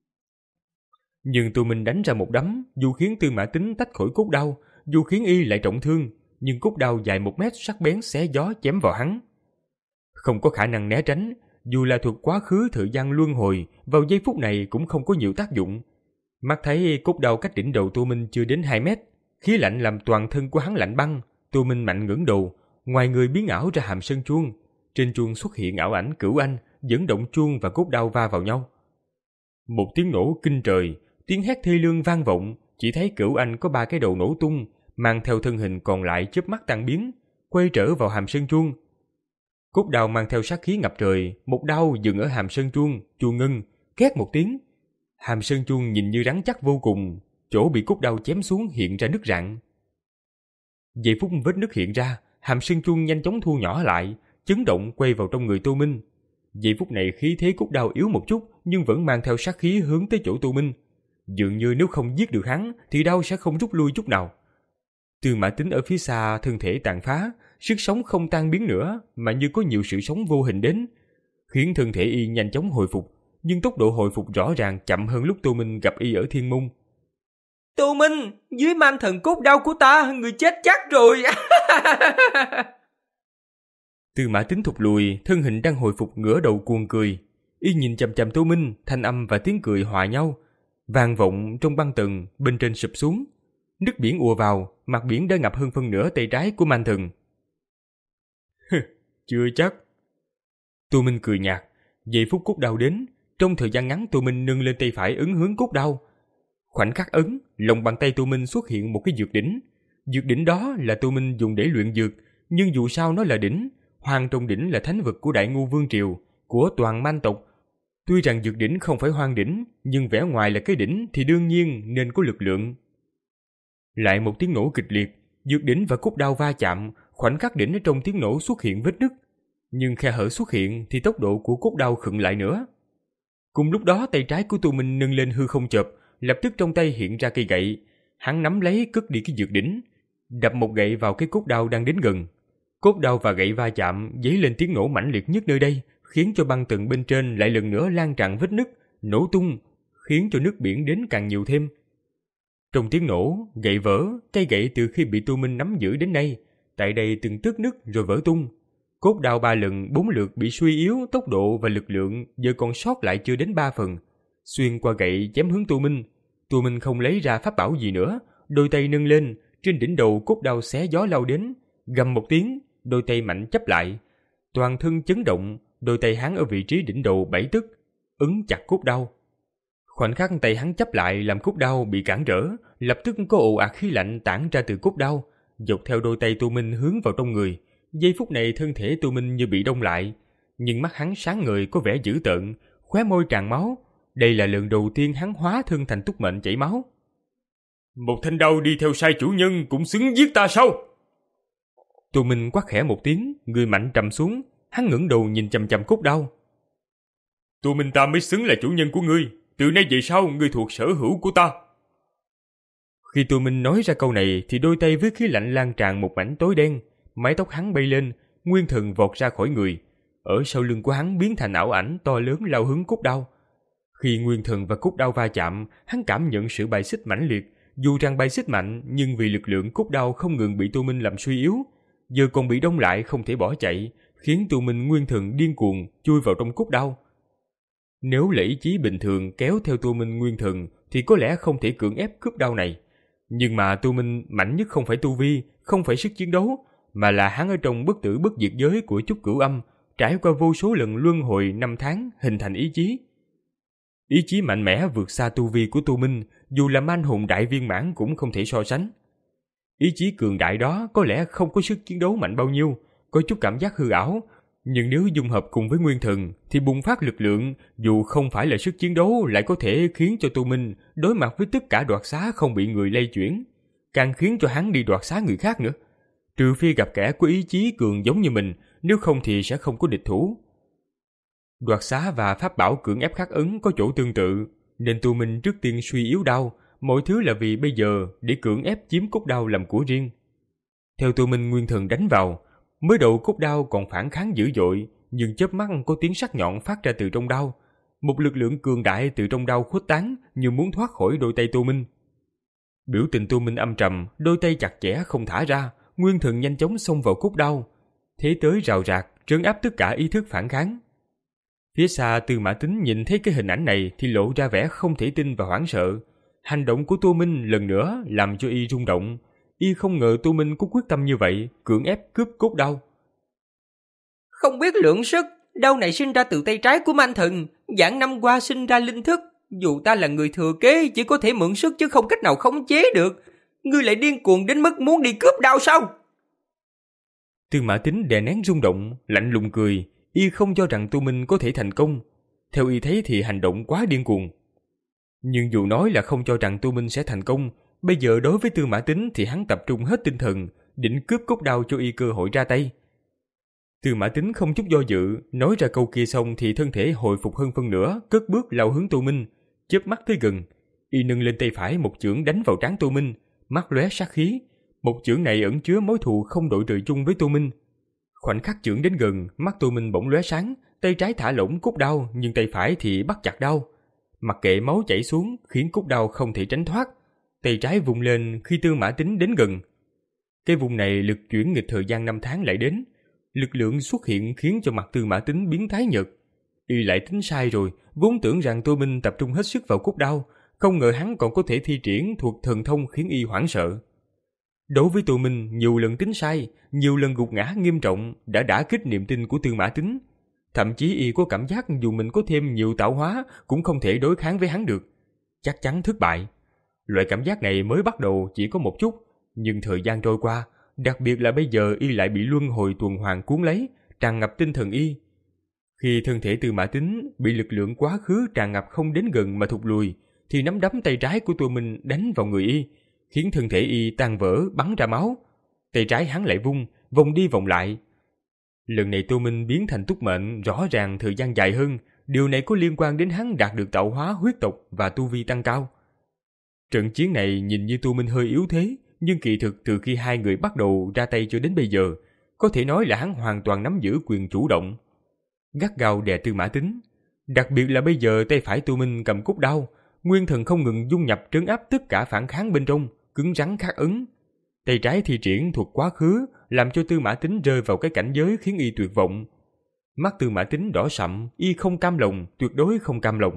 Nhưng Tô Minh đánh ra một đấm, dù khiến Tư Mã Tín tách khỏi cốt đao, dù khiến y lại trọng thương, nhưng cốt đao dài một mét sắc bén xé gió chém vào hắn. Không có khả năng né tránh, dù là thuật quá khứ thời gian luân hồi, vào giây phút này cũng không có nhiều tác dụng. Mắt thấy cốt đao cách đỉnh đầu Tô Minh chưa đến hai mét, khí lạnh làm toàn thân của hắn lạnh băng. Tô Minh mạnh ngẩng đầu, ngoài người biến ảo ra hàm sơn chuông. Trên chuông xuất hiện ảo ảnh Cửu Anh, dẫn động chuông và cốt đao va vào nhau. Một tiếng nổ kinh trời, tiếng hét thê lương vang vọng. Chỉ thấy Cửu Anh có ba cái đầu nổ tung, mang theo thân hình còn lại chớp mắt tan biến, quay trở vào hàm sơn chuông. Cốt đao mang theo sát khí ngập trời, một đao dừng ở hàm sơn chuông, chuông ngưng, két một tiếng. Hàm sơn chuông nhìn như rắn chắc vô cùng, chỗ bị cốt đao chém xuống hiện ra nứt rạn. Giây phút vết nứt hiện ra, hàm sơn chuông nhanh chóng thu nhỏ lại, chấn động quay vào trong người Tô Minh. Giây phút này khí thế cốt đao yếu một chút, nhưng vẫn mang theo sát khí hướng tới chỗ Tô Minh. Dường như nếu không giết được hắn, thì đao sẽ không rút lui chút nào. Tư Mã Tín ở phía xa thân thể tàn phá, sức sống không tan biến nữa, mà như có nhiều sự sống vô hình đến, khiến thân thể y nhanh chóng hồi phục, nhưng tốc độ hồi phục rõ ràng chậm hơn lúc Tô Minh gặp y ở Thiên Môn. Tô Minh, dưới man thần cốt đao của ta, người chết chắc rồi. Tư Mã Tín thụt lùi, thân hình đang hồi phục ngửa đầu cuồng cười. Y nhìn chằm chằm Tô Minh, thanh âm và tiếng cười hòa nhau, vang vọng trong băng tầng bên trên sụp xuống. Nước biển ùa vào, mặt biển đã ngập hơn phân nửa tay trái của man thần. Chưa chắc. Tô Minh cười nhạt. Giây phút cốt đao đến, trong thời gian ngắn Tô Minh nâng lên tay phải ấn hướng cốt đao. Khoảnh khắc ấn, lòng bàn tay Tô Minh xuất hiện một cái dược đỉnh. Dược đỉnh đó là Tô Minh dùng để luyện dược, nhưng dù sao nó là đỉnh, Hoang Trong Đỉnh là thánh vực của Đại Ngưu Vương Triều, của toàn man tộc. Tuy rằng dược đỉnh không phải hoang đỉnh, nhưng vẻ ngoài là cái đỉnh thì đương nhiên nên có lực lượng. Lại một tiếng nổ kịch liệt, dược đỉnh và cốt đao va chạm, khoảnh khắc đỉnh ở trong tiếng nổ xuất hiện vết nứt. Nhưng khe hở xuất hiện thì tốc độ của cốt đao khựng lại nữa. Cùng lúc đó tay trái của Tô Minh nâng lên hư không chộp, lập tức trong tay hiện ra cây gậy. Hắn nắm lấy cất đi cái dược đỉnh, đập một gậy vào cái cốt đao đang đến gần. Cốt đao và gậy va chạm, dấy lên tiếng nổ mãnh liệt nhất nơi đây, khiến cho băng tầng bên trên lại lần nữa lan tràn vết nứt, nổ tung, khiến cho nước biển đến càng nhiều thêm. Trong tiếng nổ, gậy vỡ, cây gậy từ khi bị Tô Minh nắm giữ đến nay, tại đây từng tấc nứt rồi vỡ tung. Cốt đao ba lần bốn lượt bị suy yếu tốc độ và lực lượng, giờ còn sót lại chưa đến ba phần. Xuyên qua gậy chém hướng Tô Minh. Tô Minh không lấy ra pháp bảo gì nữa, đôi tay nâng lên, trên đỉnh đầu cốt đao xé gió lao đến, gầm một tiếng, đôi tay mạnh chấp lại, toàn thân chấn động, đôi tay hắn ở vị trí đỉnh đầu bảy tấc, ấn chặt cốt đao. Khoảnh khắc tay hắn chấp lại làm cốt đao bị cản trở, lập tức có ồ ạt khí lạnh tản ra từ cốt đao, dọc theo đôi tay Tô Minh hướng vào trong người. Giây phút này thân thể Tô Minh như bị đông lại, nhưng mắt hắn sáng ngời có vẻ dữ tợn, khóe môi tràn máu. Đây là lần đầu tiên hắn hóa thân thành túc mệnh chảy máu. Một thanh đao đi theo sai chủ nhân cũng xứng giết ta sao? Tô Minh quát khẽ một tiếng, người mạnh trầm xuống, hắn ngẩng đầu nhìn chằm chằm cốt đao. Tô Minh ta mới xứng là chủ nhân của ngươi, từ nay về sau ngươi thuộc sở hữu của ta. Khi Tô Minh nói ra câu này thì đôi tay với khí lạnh lan tràn một mảnh tối đen, mái tóc hắn bay lên, nguyên thần vọt ra khỏi người, ở sau lưng của hắn biến thành ảo ảnh to lớn lao hướng cốt đao. Khi nguyên thần và cốt đao va chạm, hắn cảm nhận sự bài xích mãnh liệt, dù rằng bài xích mạnh nhưng vì lực lượng cốt đao không ngừng bị Tô Minh làm suy yếu, giờ còn bị đông lại không thể bỏ chạy, khiến Tô Minh nguyên thần điên cuồng chui vào trong cốt đao. Nếu là ý chí bình thường kéo theo Tô Minh nguyên thần thì có lẽ không thể cưỡng ép cướp đao này. Nhưng mà Tô Minh mạnh nhất không phải tu vi, không phải sức chiến đấu, mà là hắn ở trong bất tử bất diệt giới của Chúc Cửu Âm, trải qua vô số lần luân hồi năm tháng hình thành ý chí. Ý chí mạnh mẽ vượt xa tu vi của Tô Minh, dù là man hồn đại viên mãn cũng không thể so sánh. Ý chí cường đại đó có lẽ không có sức chiến đấu mạnh bao nhiêu, có chút cảm giác hư ảo, nhưng nếu dung hợp cùng với nguyên thần thì bùng phát lực lượng, dù không phải là sức chiến đấu lại có thể khiến cho Tô Minh đối mặt với tất cả đoạt xá không bị người lay chuyển, càng khiến cho hắn đi đoạt xá người khác nữa. Trừ phi gặp kẻ có ý chí cường giống như mình, nếu không thì sẽ không có địch thủ. Đoạt xá và pháp bảo cưỡng ép khắc ấn có chỗ tương tự, nên Tô Minh trước tiên suy yếu đao, mọi thứ là vì bây giờ để cưỡng ép chiếm cốt đao làm của riêng. Theo Tô Minh nguyên thần đánh vào, mới đầu cốt đao còn phản kháng dữ dội, nhưng chớp mắt có tiếng sắc nhọn phát ra từ trong đao. Một lực lượng cường đại từ trong đao khuếch tán như muốn thoát khỏi đôi tay Tô Minh. Biểu tình Tô Minh âm trầm, đôi tay chặt chẽ không thả ra, nguyên thần nhanh chóng xông vào cốt đao. Thế tới rào rạc, trấn áp tất cả ý thức phản kháng. Phía xa Tư Mã Tín nhìn thấy cái hình ảnh này thì lộ ra vẻ không thể tin và hoảng sợ. hành động của Tô Minh lần nữa làm cho y rung động. Y không ngờ Tô Minh có quyết tâm như vậy, cưỡng ép cướp cốt đao. Không biết lượng sức, đao này sinh ra từ tay trái của Man Thần, vạn năm qua sinh ra linh thức. Dù ta là người thừa kế, chỉ có thể mượn sức chứ không cách nào khống chế được. Ngươi lại điên cuồng đến mức muốn đi cướp đao sao? Tư Mã Tín đè nén rung động, lạnh lùng cười. Y không cho rằng Tô Minh có thể thành công. Theo y thấy thì hành động quá điên cuồng. Nhưng dù nói là không cho rằng Tô Minh sẽ thành công, bây giờ đối với Tư Mã Tín thì hắn tập trung hết tinh thần, định cướp cốt đao cho y cơ hội ra tay. Tư Mã Tín không chút do dự, nói ra câu kia xong thì thân thể hồi phục hơn phân nửa, cất bước lao hướng Tô Minh, chớp mắt tới gần. Y nâng lên tay phải một chưởng đánh vào trán Tô Minh, mắt lóe sát khí. Một chưởng này ẩn chứa mối thù không đội trời chung với Tô Minh. Khoảnh khắc chưởng đến gần, mắt Tô Minh bỗng lóe sáng, tay trái thả lỏng cốt đao, nhưng tay phải thì bắt chặt đao. Mặc kệ máu chảy xuống, khiến cốt đao không thể tránh thoát. Tay trái vung lên khi Tư Mã Tín đến gần. Cái vùng này lực chuyển nghịch thời gian năm tháng lại đến. Lực lượng xuất hiện khiến cho mặt Tư Mã Tín biến tái nhợt. Y lại tính sai rồi, vốn tưởng rằng Tô Minh tập trung hết sức vào cốt đao, không ngờ hắn còn có thể thi triển thuộc thần thông khiến y hoảng sợ. Đối với Tô Minh, nhiều lần tính sai, nhiều lần gục ngã nghiêm trọng đã đả kích niềm tin của Tư Mã Tín. Thậm chí y có cảm giác dù mình có thêm nhiều tạo hóa cũng không thể đối kháng với hắn được. Chắc chắn thất bại. Loại cảm giác này mới bắt đầu chỉ có một chút, nhưng thời gian trôi qua, đặc biệt là bây giờ y lại bị luân hồi tuần hoàn cuốn lấy, tràn ngập tinh thần y. Khi thân thể Tư Mã Tín bị lực lượng quá khứ tràn ngập không đến gần mà thụt lùi, thì nắm đấm tay trái của Tô Minh đánh vào người y, khiến thân thể y tan vỡ bắn ra máu. Tay trái hắn lại vung, vòng đi vòng lại. Lần này Tô Minh biến thành túc mệnh rõ ràng thời gian dài hơn, điều này có liên quan đến hắn đạt được tạo hóa huyết tộc và tu vi tăng cao. Trận chiến này nhìn như Tô Minh hơi yếu thế, nhưng kỳ thực từ khi hai người bắt đầu ra tay cho đến bây giờ, có thể nói là hắn hoàn toàn nắm giữ quyền chủ động. Gắt gao đè Tư Mã Tín, đặc biệt là bây giờ tay phải Tô Minh cầm cốt đao, nguyên thần không ngừng dung nhập trấn áp tất cả phản kháng bên trong, cứng rắn khắc ấn. Tay trái thi triển thuộc quá khứ, làm cho Tư Mã Tín rơi vào cái cảnh giới khiến y tuyệt vọng. Mắt Tư Mã Tín đỏ sậm, y không cam lòng, tuyệt đối không cam lòng.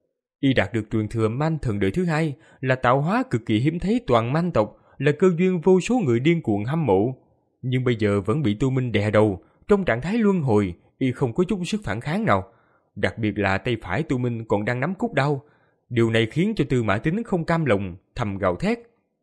Y đạt được truyền thừa Man Thần đời thứ hai, là tạo hóa cực kỳ hiếm thấy toàn Man tộc, là cơ duyên vô số người điên cuồng hâm mộ. Nhưng bây giờ vẫn bị Tô Minh đè đầu, trong trạng thái luân hồi, y không có chút sức phản kháng nào. Đặc biệt là tay phải Tô Minh còn đang nắm cốt đao. Điều này khiến cho Tư Mã Tín không cam lòng, thầm gào thét.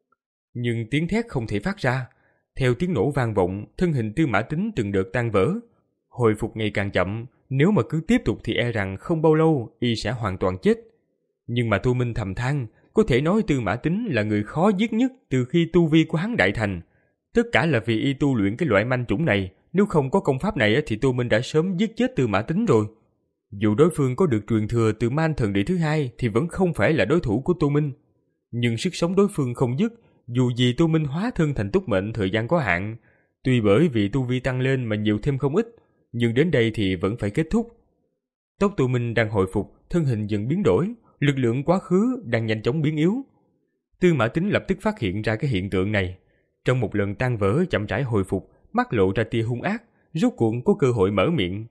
Nhưng tiếng thét không thể phát ra. Theo tiếng nổ vang vọng, thân hình Tư Mã Tín từng đợt tan vỡ. Hồi phục ngày càng chậm, nếu mà cứ tiếp tục thì e rằng không bao lâu y sẽ hoàn toàn chết. Nhưng mà Tô Minh thầm than, có thể nói Tư Mã Tín là người khó giết nhất từ khi tu vi của hắn đại thành. Tất cả là vì y tu luyện cái loại manh chủng này, nếu không có công pháp này thì Tô Minh đã sớm giết chết Tư Mã Tín rồi. Dù đối phương có được truyền thừa từ Man Thần đời thứ hai thì vẫn không phải là đối thủ của Tô Minh. Nhưng sức sống đối phương không dứt, dù gì Tô Minh hóa thân thành túc mệnh thời gian có hạn. Tuy bởi vì tu vi tăng lên mà nhiều thêm không ít, nhưng đến đây thì vẫn phải kết thúc. Tốc Tô Minh đang hồi phục, thân hình dần biến đổi, lực lượng quá khứ đang nhanh chóng biến yếu. Tư Mã Tín lập tức phát hiện ra cái hiện tượng này. Trong một lần tan vỡ chậm rãi hồi phục, mắt lộ ra tia hung ác, rốt cuộc có cơ hội mở miệng.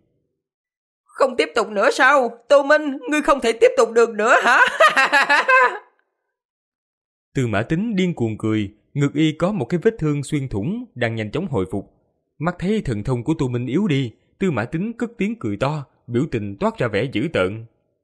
Không tiếp tục nữa sao? Tô Minh, ngươi không thể tiếp tục được nữa hả? Tư Mã Tín điên cuồng cười, ngực y có một cái vết thương xuyên thủng đang nhanh chóng hồi phục. Mắt thấy thần thông của Tô Minh yếu đi, Tư Mã Tín cất tiếng cười to, biểu tình toát ra vẻ dữ tợn.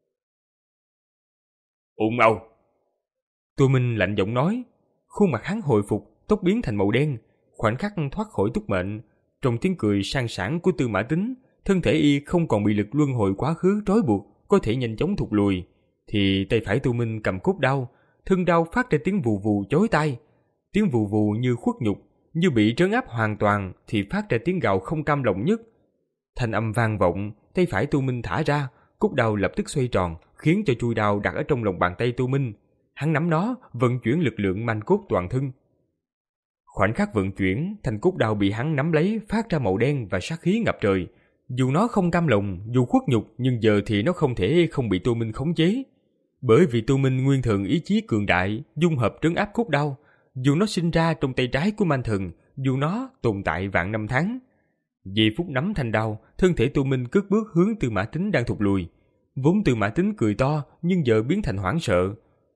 Ung Âu! Tô Minh lạnh giọng nói. Khuôn mặt hắn hồi phục, tóc biến thành màu đen, khoảnh khắc thoát khỏi túc mệnh. Trong tiếng cười sang sảng của Tư Mã Tín, thân thể y không còn bị lực luân hồi quá khứ trói buộc, có thể nhanh chóng thụt lùi. Thì tay phải Tô Minh cầm cốt đao, thân đao phát ra tiếng vù vù chói tai. Tiếng vù vù như khuất nhục, như bị trấn áp hoàn toàn thì phát ra tiếng gào không cam lòng nhất. Thanh âm vang vọng, tay phải Tô Minh thả ra, cốt đao lập tức xoay tròn, khiến cho chuôi đao đặt ở trong lòng bàn tay Tô Minh. Hắn nắm nó, vận chuyển lực lượng manh cốt toàn thân. Khoảnh khắc vận chuyển, thanh cốt đao bị hắn nắm lấy, phát ra màu đen và sát khí ngập trời. Dù nó không cam lòng, dù khuất nhục, nhưng giờ thì nó không thể không bị Tô Minh khống chế. Bởi vì Tô Minh nguyên thần ý chí cường đại, dung hợp trấn áp cốt đao. Dù nó sinh ra trong tay trái của Man Thần, dù nó tồn tại vạn năm tháng. Vì phút nắm thanh đao, thân thể Tô Minh cất bước hướng Tư Mã Tín đang thụt lùi. Vốn Tư Mã Tín cười to, nhưng giờ biến thành hoảng sợ.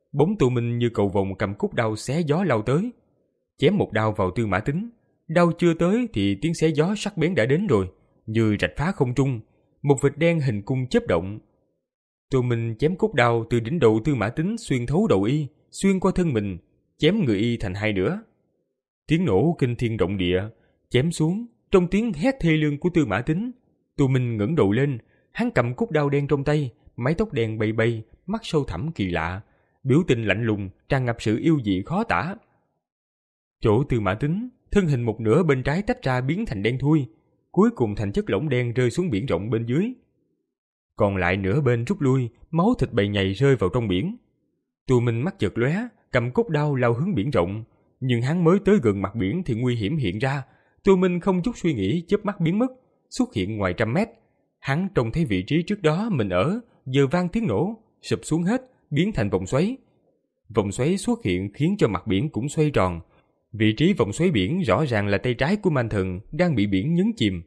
Bóng Tô Minh như cầu vồng cầm cúc đao xé gió lao tới. Chém một đao vào Tư Mã Tín. Đao chưa tới thì tiếng xé gió sắc bén đã đến rồi, như rạch phá không trung. Một vệt đen hình cung chớp động. Tô Minh chém cúc đao từ đỉnh đầu Tư Mã Tín xuyên thấu đầu y, xuyên qua thân mình, chém người y thành hai nửa. Tiếng nổ kinh thiên động địa, chém xuống, trong tiếng hét thê lương của Tư Mã Tín. Tô Minh ngẩng đầu lên, hắn cầm cúc đao đen trong tay, mái tóc đen bay bay, mắt sâu thẳm kỳ lạ, biểu tình lạnh lùng, tràn ngập sự yêu dị khó tả. Chỗ Tư Mã Tín, thân hình một nửa bên trái tách ra biến thành đen thui, cuối cùng thành chất lỏng đen rơi xuống biển rộng bên dưới. Còn lại nửa bên rút lui, máu thịt bầy nhầy rơi vào trong biển. Tô Minh mắt chợt lóe, cầm cúc đao lao hướng biển rộng, nhưng hắn mới tới gần mặt biển thì nguy hiểm hiện ra. Tô Minh không chút suy nghĩ chớp mắt biến mất, xuất hiện ngoài trăm mét. Hắn trông thấy vị trí trước đó mình ở, giờ vang tiếng nổ, sụp xuống hết, biến thành vòng xoáy. Vòng xoáy xuất hiện khiến cho mặt biển cũng xoay tròn. Vị trí vòng xoáy biển rõ ràng là tay trái của Man Thần đang bị biển nhấn chìm.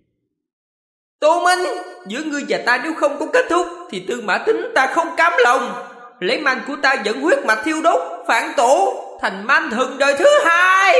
Tô Minh, giữa ngươi và ta nếu không có kết thúc thì Tư Mã Tín ta không cam lòng. Lấy man của ta dẫn huyết mạch thiêu đốt, phản tổ thành Man Thần đời thứ hai.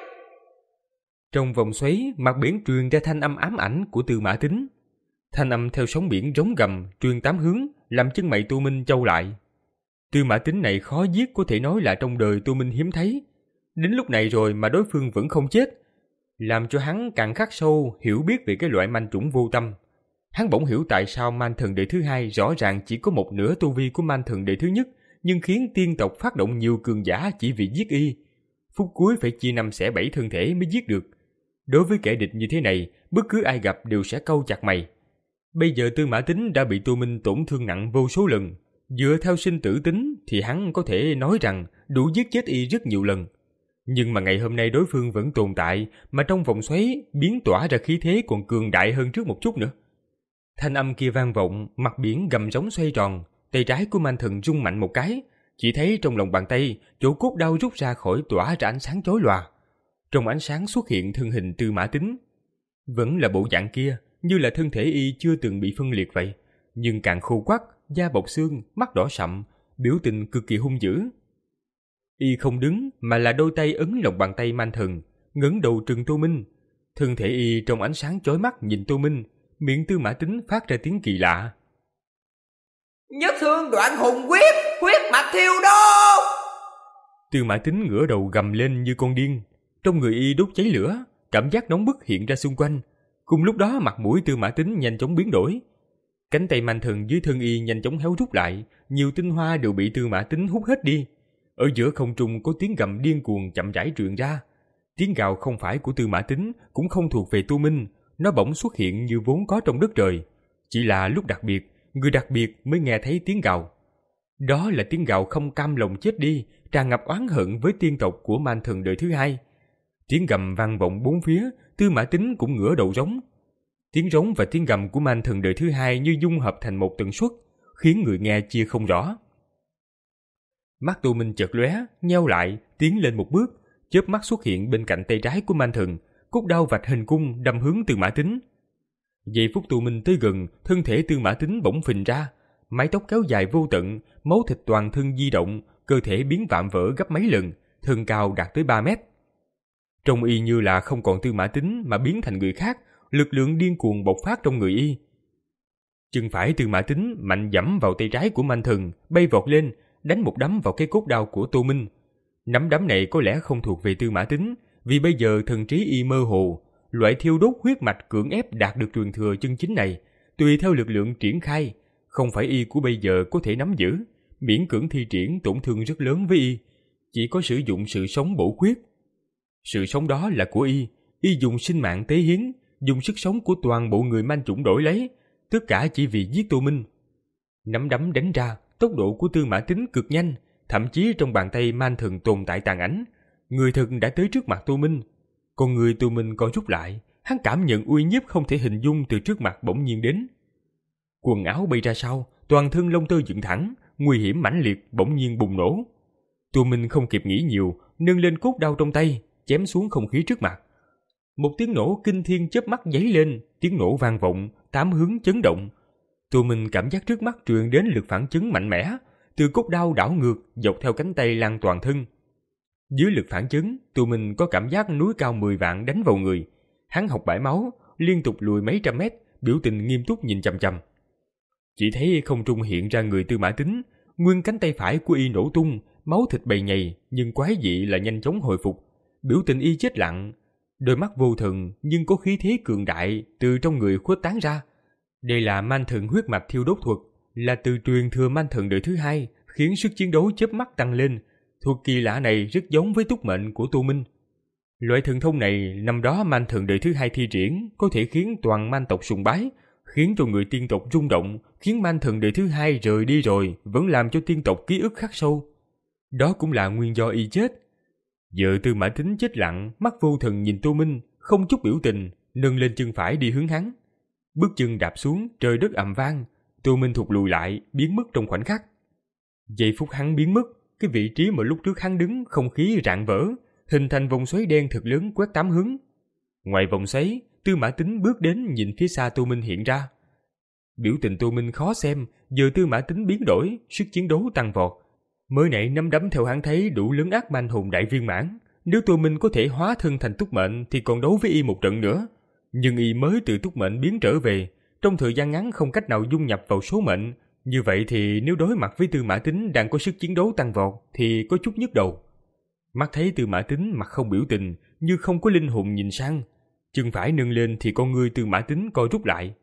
Trong vòng xoáy, mặt biển truyền ra thanh âm ám ảnh của Tư Mã Tín. Thanh âm theo sóng biển rống gầm, truyền tám hướng, làm chân mày Tô Minh chau lại. Tư Mã Tín này khó giết, có thể nói là trong đời Tô Minh hiếm thấy. Đến lúc này rồi mà đối phương vẫn không chết, làm cho hắn càng khắc sâu hiểu biết về cái loại manh chủng vô tâm. Hắn bỗng hiểu tại sao Man Thần đệ thứ hai rõ ràng chỉ có một nửa tu vi của Man Thần đệ thứ nhất, nhưng khiến tiên tộc phát động nhiều cường giả chỉ vì giết y. Phút cuối phải chia năm xẻ bảy thân thể mới giết được. Đối với kẻ địch như thế này, bất cứ ai gặp đều sẽ cau chặt mày. Bây giờ Tư Mã Tín đã bị Tô Minh tổn thương nặng vô số lần. Dựa theo sinh tử tính thì hắn có thể nói rằng đủ giết chết y rất nhiều lần. Nhưng mà ngày hôm nay đối phương vẫn tồn tại, mà trong vòng xoáy biến tỏa ra khí thế còn cường đại hơn trước một chút nữa. Thanh âm kia vang vọng, mặt biển gầm rống xoay tròn, tay trái của Man Thần rung mạnh một cái, chỉ thấy trong lòng bàn tay, chỗ cốt đao rút ra khỏi tỏa ra ánh sáng chói lòa. Trong ánh sáng xuất hiện thân hình Tư Mã Tín. Vẫn là bộ dạng kia, như là thân thể y chưa từng bị phân liệt vậy, nhưng càng khô quắt, da bọc xương, mắt đỏ sậm, biểu tình cực kỳ hung dữ. Y không đứng mà là đôi tay ấn lòng bàn tay Man Thần, ngẩng đầu trừng Tô Minh. Thân thể y trong ánh sáng chói mắt nhìn Tô Minh, miệng Tư Mã Tín phát ra tiếng kỳ lạ. Nhất thương đoạn hùng quyết, huyết mạch thiêu đốt. Tư Mã Tín ngửa đầu gầm lên như con điên, trong người y đốt cháy lửa, cảm giác nóng bức hiện ra xung quanh. Cùng lúc đó mặt mũi Tư Mã Tín nhanh chóng biến đổi. Cánh tay Man Thần dưới thân y nhanh chóng héo rút lại, nhiều tinh hoa đều bị Tư Mã Tín hút hết đi. Ở giữa không trung có tiếng gầm điên cuồng chậm rãi truyền ra. Tiếng gào không phải của Tư Mã Tín, cũng không thuộc về Tô Minh, nó bỗng xuất hiện như vốn có trong đất trời. Chỉ là lúc đặc biệt, người đặc biệt mới nghe thấy tiếng gào. Đó là tiếng gào không cam lòng chết đi, tràn ngập oán hận với tiên tộc của Man Thần đời thứ hai. Tiếng gầm vang vọng bốn phía, Tư Mã Tín cũng ngửa đầu rống. Tiếng rống và tiếng gầm của Man Thần đời thứ hai như dung hợp thành một tần suất, khiến người nghe chia không rõ. Mắt Tô Minh chợt lóe, nheo lại, tiến lên một bước, chớp mắt xuất hiện bên cạnh tay trái của Man Thần, cốt đao vạch hình cung đâm hướng Tư Mã Tín. Giây phút Tô Minh tới gần, thân thể Tư Mã Tín bỗng phình ra, mái tóc kéo dài vô tận, máu thịt toàn thân di động, cơ thể biến vạm vỡ gấp mấy lần, thân cao đạt tới ba mét. Trông y như là không còn Tư Mã Tín mà biến thành người khác, lực lượng điên cuồng bộc phát trong người y. Chân phải Tư Mã Tín mạnh giẫm vào tay trái của Man Thần, bay vọt lên, đánh một đấm vào cái cốt đao của Tô Minh. Nắm đấm này có lẽ không thuộc về Tư Mã Tín, vì bây giờ thần trí y mơ hồ, loại thiêu đốt huyết mạch cưỡng ép đạt được truyền thừa chân chính này, tùy theo lực lượng triển khai, không phải y của bây giờ có thể nắm giữ, miễn cưỡng thi triển tổn thương rất lớn với y, chỉ có sử dụng sự sống bổ khuyết. Sự sống đó là của y, y dùng sinh mạng tế hiến, dùng sức sống của toàn bộ người Man chủng đổi lấy, tất cả chỉ vì giết Tô Minh. Nắm đấm đánh ra, tốc độ của Tư Mã Tín cực nhanh, thậm chí trong bàn tay Man Thần tồn tại tàn ảnh, người thực đã tới trước mặt Tô Minh. Còn người Tô Minh co rút lại, hắn cảm nhận uy nhiếp không thể hình dung từ trước mặt bỗng nhiên đến. Quần áo bay ra sau, toàn thân lông tơ dựng thẳng, nguy hiểm mãnh liệt bỗng nhiên bùng nổ. Tô Minh không kịp nghĩ nhiều, nâng lên cốt đao trong tay, chém xuống không khí trước mặt. Một tiếng nổ kinh thiên chớp mắt giấy lên, tiếng nổ vang vọng, tám hướng chấn động. Tô Minh cảm giác trước mắt truyền đến lực phản chấn mạnh mẽ, từ cốt đao đảo ngược dọc theo cánh tay lan toàn thân. Dưới lực phản chấn, Tô Minh có cảm giác núi cao mười vạn đánh vào người. Hắn học bãi máu, liên tục lùi mấy trăm mét, biểu tình nghiêm túc nhìn chằm chằm. Chỉ thấy không trung hiện ra người Tư Mã Tín, nguyên cánh tay phải của y nổ tung, máu thịt bầy nhầy, nhưng quái dị là nhanh chóng hồi phục. Biểu tình y chết lặng, đôi mắt vô thần nhưng có khí thế cường đại từ trong người khuếch tán ra. Đây là man thần huyết mạch thiêu đốt thuật, là từ truyền thừa man thần đời thứ hai, khiến sức chiến đấu chớp mắt tăng lên. Thuật kỳ lạ này rất giống với túc mệnh của Tô Minh. Loại thần thông này năm đó man thần đời thứ hai thi triển, có thể khiến toàn man tộc sùng bái, khiến cho người tiên tộc rung động, khiến man thần đời thứ hai rời đi rồi vẫn làm cho tiên tộc ký ức khắc sâu. Đó cũng là nguyên do y chết. Giờ Tư Mã Tín chết lặng, mắt vô thần nhìn Tô Minh, không chút biểu tình, nâng lên chân phải đi hướng hắn. Bước chân đạp xuống, trời đất ầm vang, Tô Minh thụt lùi lại, biến mất trong khoảnh khắc. Giây phút hắn biến mất, cái vị trí mà lúc trước hắn đứng, không khí rạn vỡ, hình thành vòng xoáy đen thật lớn quét tám hướng. Ngoài vòng xoáy, Tư Mã Tín bước đến nhìn phía xa Tô Minh hiện ra. Biểu tình Tô Minh khó xem, giờ Tư Mã Tín biến đổi, sức chiến đấu tăng vọt. Mới nãy nắm đấm theo hắn thấy đủ lớn ác man hồn đại viên mãn. Nếu Tô Minh có thể hóa thân thành túc mệnh thì còn đấu với y một trận nữa. Nhưng y mới từ túc mệnh biến trở về, trong thời gian ngắn không cách nào dung nhập vào số mệnh. Như vậy thì nếu đối mặt với Tư Mã Tín đang có sức chiến đấu tăng vọt thì có chút nhức đầu. Mắt thấy Tư Mã Tín mặt không biểu tình, như không có linh hồn nhìn sang. Chân phải nâng lên thì con ngươi Tư Mã Tín co rút lại.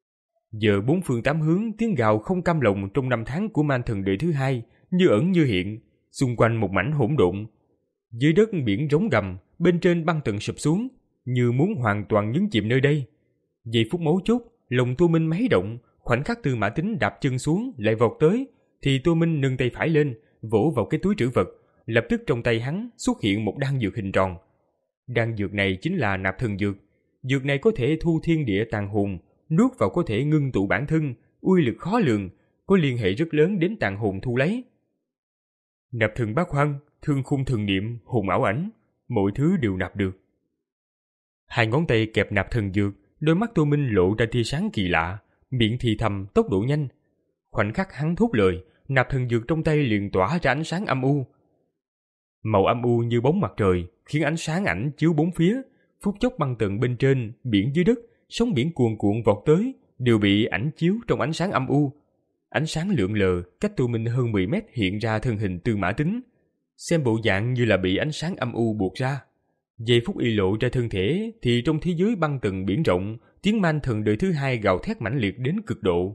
Giờ bốn phương tám hướng tiếng gào không cam lòng trong năm tháng của man thần đời thứ hai, như ẩn như hiện, xung quanh một mảnh hỗn độn. Dưới đất biển rống gầm, bên trên băng tầng sụp xuống, như muốn hoàn toàn nhấn chìm nơi đây. Giây phút mấu chốt, lòng Tô Minh máy động, khoảnh khắc Tư Mã Tín đạp chân xuống lại vọt tới, thì Tô Minh nâng tay phải lên, vỗ vào cái túi trữ vật, lập tức trong tay hắn xuất hiện một đan dược hình tròn. Đan dược này chính là nạp thần dược. Dược này có thể thu thiên địa tàn hồn, nuốt vào có thể ngưng tụ bản thân, uy lực khó lường, có liên hệ rất lớn đến tàn hồn thu lấy. Nạp thần bát hoang, thương khung thần niệm, hồn ảo ảnh, mọi thứ đều nạp được. Hai ngón tay kẹp nạp thần dược, đôi mắt Tô Minh lộ ra tia sáng kỳ lạ, miệng thì thầm tốc độ nhanh. Khoảnh khắc hắn thốt lời, nạp thần dược trong tay liền tỏa ra ánh sáng âm u. Màu âm u như bóng mặt trời, khiến ánh sáng ảnh chiếu bốn phía. Phút chốc băng tầng bên trên, biển dưới đất, sóng biển cuồn cuộn vọt tới, đều bị ảnh chiếu trong ánh sáng âm u. Ánh sáng lượn lờ, cách Tô Minh hơn mười mét hiện ra thân hình Tư Mã Tín. Xem bộ dạng như là bị ánh sáng âm u buộc ra. Giây phút y lộ ra thân thể, thì trong thế giới băng tầng biển rộng, tiếng man thần đời thứ hai gào thét mãnh liệt đến cực độ.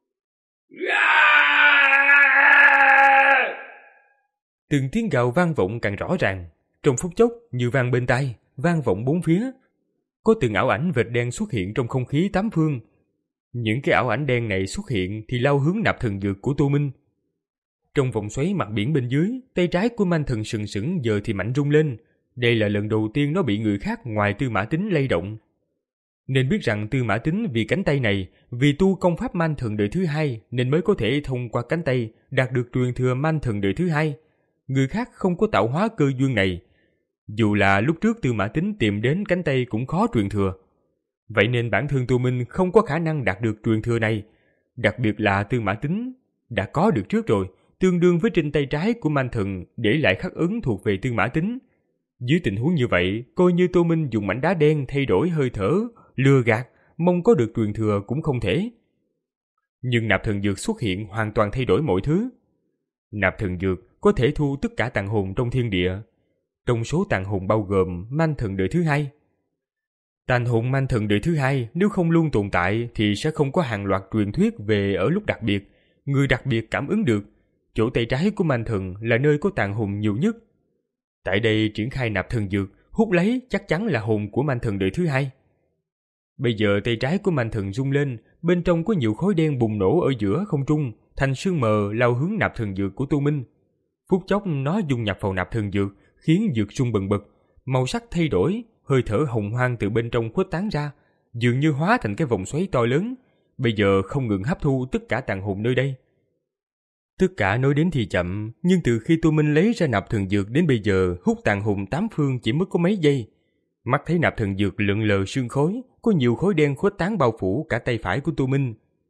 Từng tiếng gào vang vọng càng rõ ràng, trong phút chốc như vang bên tai, vang vọng bốn phía. Có từng ảo ảnh vệt đen xuất hiện trong không khí tám phương. Những cái ảo ảnh đen này xuất hiện thì lao hướng nạp thần dược của Tô Minh. Trong vòng xoáy mặt biển bên dưới, tay trái của man thần sừng sững giờ thì mạnh rung lên. Đây là lần đầu tiên nó bị người khác ngoài Tư Mã Tín lay động. Nên biết rằng Tư Mã Tín vì cánh tay này, vì tu công pháp man thần đời thứ hai nên mới có thể thông qua cánh tay đạt được truyền thừa man thần đời thứ hai. Người khác không có tạo hóa cơ duyên này. Dù là lúc trước Tư Mã Tín tìm đến cánh tay cũng khó truyền thừa. Vậy nên bản thân Tô Minh không có khả năng đạt được truyền thừa này. Đặc biệt là Tư Mã Tín đã có được trước rồi, tương đương với trên tay trái của man thần để lại khắc ấn thuộc về Tư Mã Tín. Dưới tình huống như vậy, coi như Tô Minh dùng mảnh đá đen thay đổi hơi thở, lừa gạt, mong có được truyền thừa cũng không thể. Nhưng nạp thần dược xuất hiện hoàn toàn thay đổi mọi thứ. Nạp thần dược có thể thu tất cả tàn hồn trong thiên địa. Trong số tàn hồn bao gồm man thần đời thứ hai. Tàn hồn man thần đời thứ hai nếu không luôn tồn tại thì sẽ không có hàng loạt truyền thuyết về ở lúc đặc biệt. Người đặc biệt cảm ứng được. Chỗ tay trái của man thần là nơi có tàn hồn nhiều nhất. Tại đây triển khai nạp thần dược, hút lấy chắc chắn là hồn của man thần đời thứ hai. Bây giờ tay trái của man thần rung lên, bên trong có nhiều khói đen bùng nổ ở giữa không trung, thành sương mờ lao hướng nạp thần dược của Tô Minh. Phút chốc nó dung nhập vào nạp thần dược, khiến dược rung bần bật, màu sắc thay đổi, hơi thở hồng hoang từ bên trong khuếch tán ra, dường như hóa thành cái vòng xoáy to lớn, bây giờ không ngừng hấp thu tất cả tàn hồn nơi đây. Tất cả nói đến thì chậm, nhưng từ khi Tô Minh lấy ra nạp thần dược đến bây giờ hút tàn hồn tám phương chỉ mất có mấy giây. Mắt thấy nạp thần dược lượn lờ sương khói, có nhiều khói đen khuếch tán bao phủ cả tay phải của Tô Minh.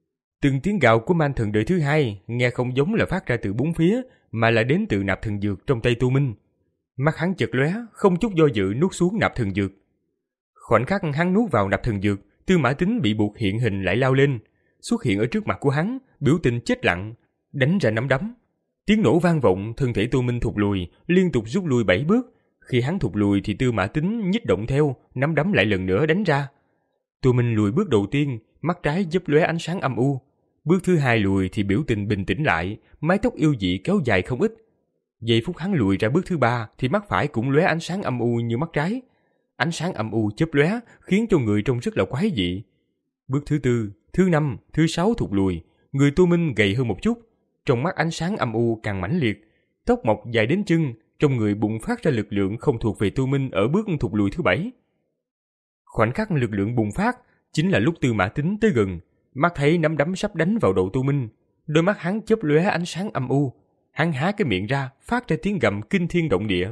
Từng tiếng gào của man thần đời thứ hai nghe không giống là phát ra từ bốn phía, mà là đến từ nạp thần dược trong tay Tô Minh. Mắt hắn chợt lóe, không chút do dự nuốt xuống nạp thần dược. Khoảnh khắc hắn nuốt vào nạp thần dược, Tư Mã Tín bị buộc hiện hình lại lao lên, xuất hiện ở trước mặt của hắn, biểu tình chết lặng, đánh ra nắm đấm. Tiếng nổ vang vọng, thân thể Tô Minh thụt lùi, liên tục rút lui bảy bước. Khi hắn thụt lùi thì Tư Mã Tín nhích động theo, nắm đấm lại lần nữa đánh ra. Tô Minh lùi bước đầu tiên, mắt trái chớp lóe ánh sáng âm u. Bước thứ hai lùi thì biểu tình bình tĩnh lại, mái tóc yêu dị kéo dài không ít. Giây phút hắn lùi ra bước thứ ba thì mắt phải cũng lóe ánh sáng âm u như mắt trái. Ánh sáng âm u chớp lóe khiến cho người trông rất là quái dị. Bước thứ tư, thứ năm, thứ sáu thụt lùi, người Tô Minh gầy hơn một chút, trong mắt ánh sáng âm u càng mãnh liệt, tóc mọc dài đến chân, trong người bùng phát ra lực lượng không thuộc về Tô Minh ở bước thụt lùi thứ bảy. Khoảnh khắc lực lượng bùng phát chính là lúc Tư Mã Tín tới gần, mắt thấy nắm đấm sắp đánh vào đầu Tô Minh, đôi mắt hắn chớp lóe ánh sáng âm u, hắn há cái miệng ra, phát ra tiếng gầm kinh thiên động địa.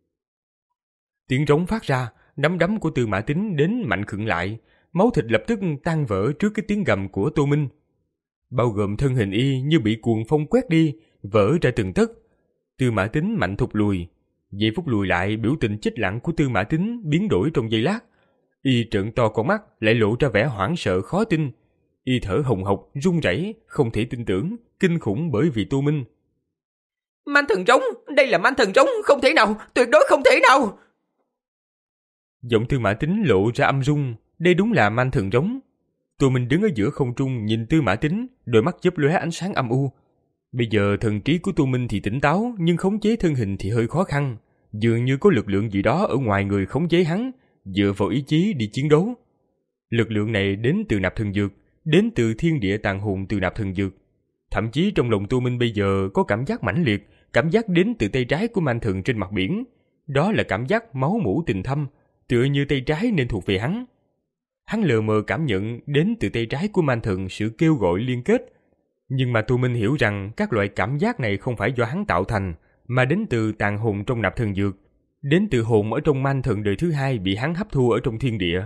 Tiếng trống phát ra, nắm đấm của Tư Mã Tín đến mạnh khựng lại, máu thịt lập tức tan vỡ trước cái tiếng gầm của Tô Minh, bao gồm thân hình y như bị cuồng phong quét đi, vỡ ra từng tấc. Tư Mã Tín mạnh thụt lùi, giây phút lùi lại, biểu tình chết lặng của Tư Mã Tín biến đổi trong giây lát. Y trợn to con mắt, lại lộ ra vẻ hoảng sợ khó tin. Y thở hồng hộc, run rẩy, không thể tin tưởng, kinh khủng bởi vì Tô Minh. Man thần trống, đây là man thần trống, không thể nào, tuyệt đối không thể nào. Giọng Tư Mã Tín lộ ra âm rung, đây đúng là man thần trống. Tô Minh đứng ở giữa không trung nhìn Tư Mã Tín, đôi mắt chớp lóe ánh sáng âm u. Bây giờ thần trí của Tô Minh thì tỉnh táo, nhưng khống chế thân hình thì hơi khó khăn, dường như có lực lượng gì đó ở ngoài người khống chế hắn, dựa vào ý chí đi chiến đấu. Lực lượng này đến từ nạp thần dược, đến từ thiên địa tàn hồn từ nạp thần dược. Thậm chí trong lòng Tô Minh bây giờ có cảm giác mãnh liệt, cảm giác đến từ tay trái của man thần trên mặt biển. Đó là cảm giác máu mủ tình thâm, tựa như tay trái nên thuộc về hắn. Hắn lờ mờ cảm nhận đến từ tay trái của man thần sự kêu gọi liên kết. Nhưng mà Tô Minh hiểu rằng các loại cảm giác này không phải do hắn tạo thành, mà đến từ tàn hồn trong nạp thần dược, đến từ hồn ở trong man thần đời thứ hai bị hắn hấp thu ở trong thiên địa.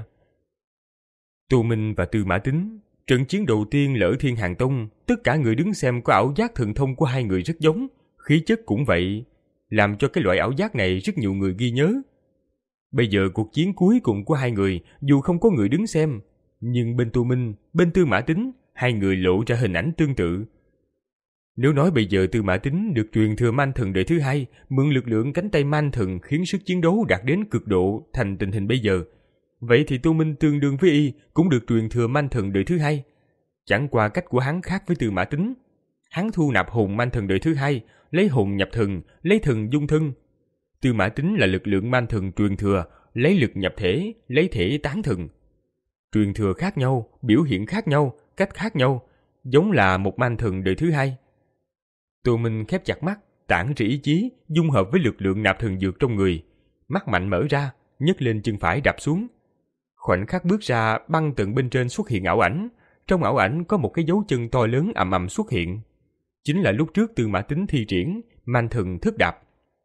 Tô Minh và Tư Mã Tín, trận chiến đầu tiên lỡ Thiên Hàng Tông, tất cả người đứng xem có ảo giác thần thông của hai người rất giống, khí chất cũng vậy, làm cho cái loại ảo giác này rất nhiều người ghi nhớ. Bây giờ cuộc chiến cuối cùng của hai người, dù không có người đứng xem, nhưng bên Tô Minh, bên Tư Mã Tín, hai người lộ ra hình ảnh tương tự. Nếu nói bây giờ Tư Mã Tín được truyền thừa man thần đời thứ hai, mượn lực lượng cánh tay man thần khiến sức chiến đấu đạt đến cực độ thành tình hình bây giờ, vậy thì Tô Minh tương đương với y cũng được truyền thừa man thần đời thứ hai. Chẳng qua cách của hắn khác với Tư Mã Tín. Hắn thu nạp hồn man thần đời thứ hai, lấy hồn nhập thần, lấy thần dung thân. Tư Mã Tín là lực lượng man thần truyền thừa, lấy lực nhập thể, lấy thể tán thần. Truyền thừa khác nhau, biểu hiện khác nhau, cách khác nhau, giống là một man thần đời thứ hai. Tô Minh khép chặt mắt, tản ra ý chí, dung hợp với lực lượng nạp thần dược trong người. Mắt mạnh mở ra, nhấc lên chân phải đạp xuống. Khoảnh khắc bước ra, băng tận bên trên xuất hiện ảo ảnh. Trong ảo ảnh có một cái dấu chân to lớn ầm ầm xuất hiện. Chính là lúc trước Tư Mã Tín thi triển, man thần thức đạp.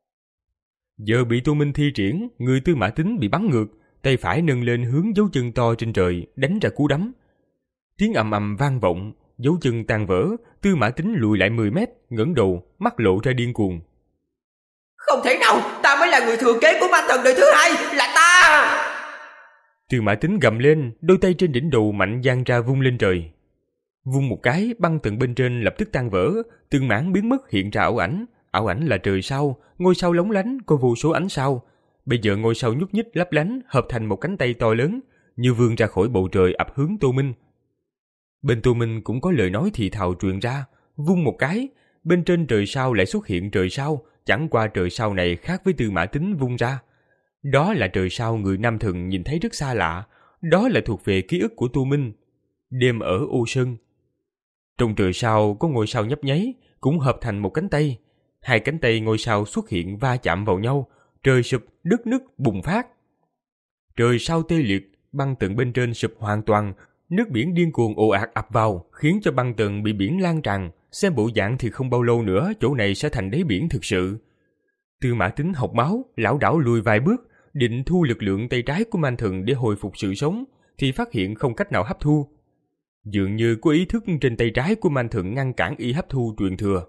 Giờ bị Tô Minh thi triển, người Tư Mã Tín bị bắn ngược, tay phải nâng lên hướng dấu chân to trên trời, đánh ra cú đấm. Tiếng ầm ầm vang vọng, dấu chân tan vỡ, Tư Mã Tín lùi lại mười mét, ngẩng đầu, mắt lộ ra điên cuồng. Không thể nào, ta mới là người thừa kế của man thần đời thứ hai, là ta! Tư Mã Tín gầm lên, đôi tay trên đỉnh đầu mạnh dang ra vung lên trời. Vung một cái, băng tầng bên trên lập tức tan vỡ, từng mảng biến mất hiện ra ảo ảnh. Ảo ảnh là trời sao, ngôi sao lóng lánh, có vô số ánh sao. Bây giờ ngôi sao nhúc nhích lấp lánh, hợp thành một cánh tay to lớn, như vươn ra khỏi bầu trời ập hướng Tô Minh. Bên Tô Minh cũng có lời nói thì thào truyền ra, vung một cái, bên trên trời sao lại xuất hiện trời sao, chẳng qua trời sao này khác với Tư Mã Tín vung ra. Đó là trời sao người nam thần nhìn thấy rất xa lạ, đó là thuộc về ký ức của Tô Minh. Đêm ở Ô Sơn. Trong trời sao có ngôi sao nhấp nháy, cũng hợp thành một cánh tay. Hai cánh tay ngôi sao xuất hiện va chạm vào nhau, trời sụp, đất nứt bùng phát. Trời sao tê liệt, băng tầng bên trên sụp hoàn toàn, nước biển điên cuồng ồ ạt ập vào, khiến cho băng tầng bị biển lan tràn. Xem bộ dạng thì không bao lâu nữa chỗ này sẽ thành đáy biển thực sự. Tư Mã Tín hộc máu, lảo đảo lùi vài bước, định thu lực lượng tay trái của man thần để hồi phục sự sống, thì phát hiện không cách nào hấp thu. Dường như có ý thức trên tay trái của Man Thượng ngăn cản y hấp thu truyền thừa.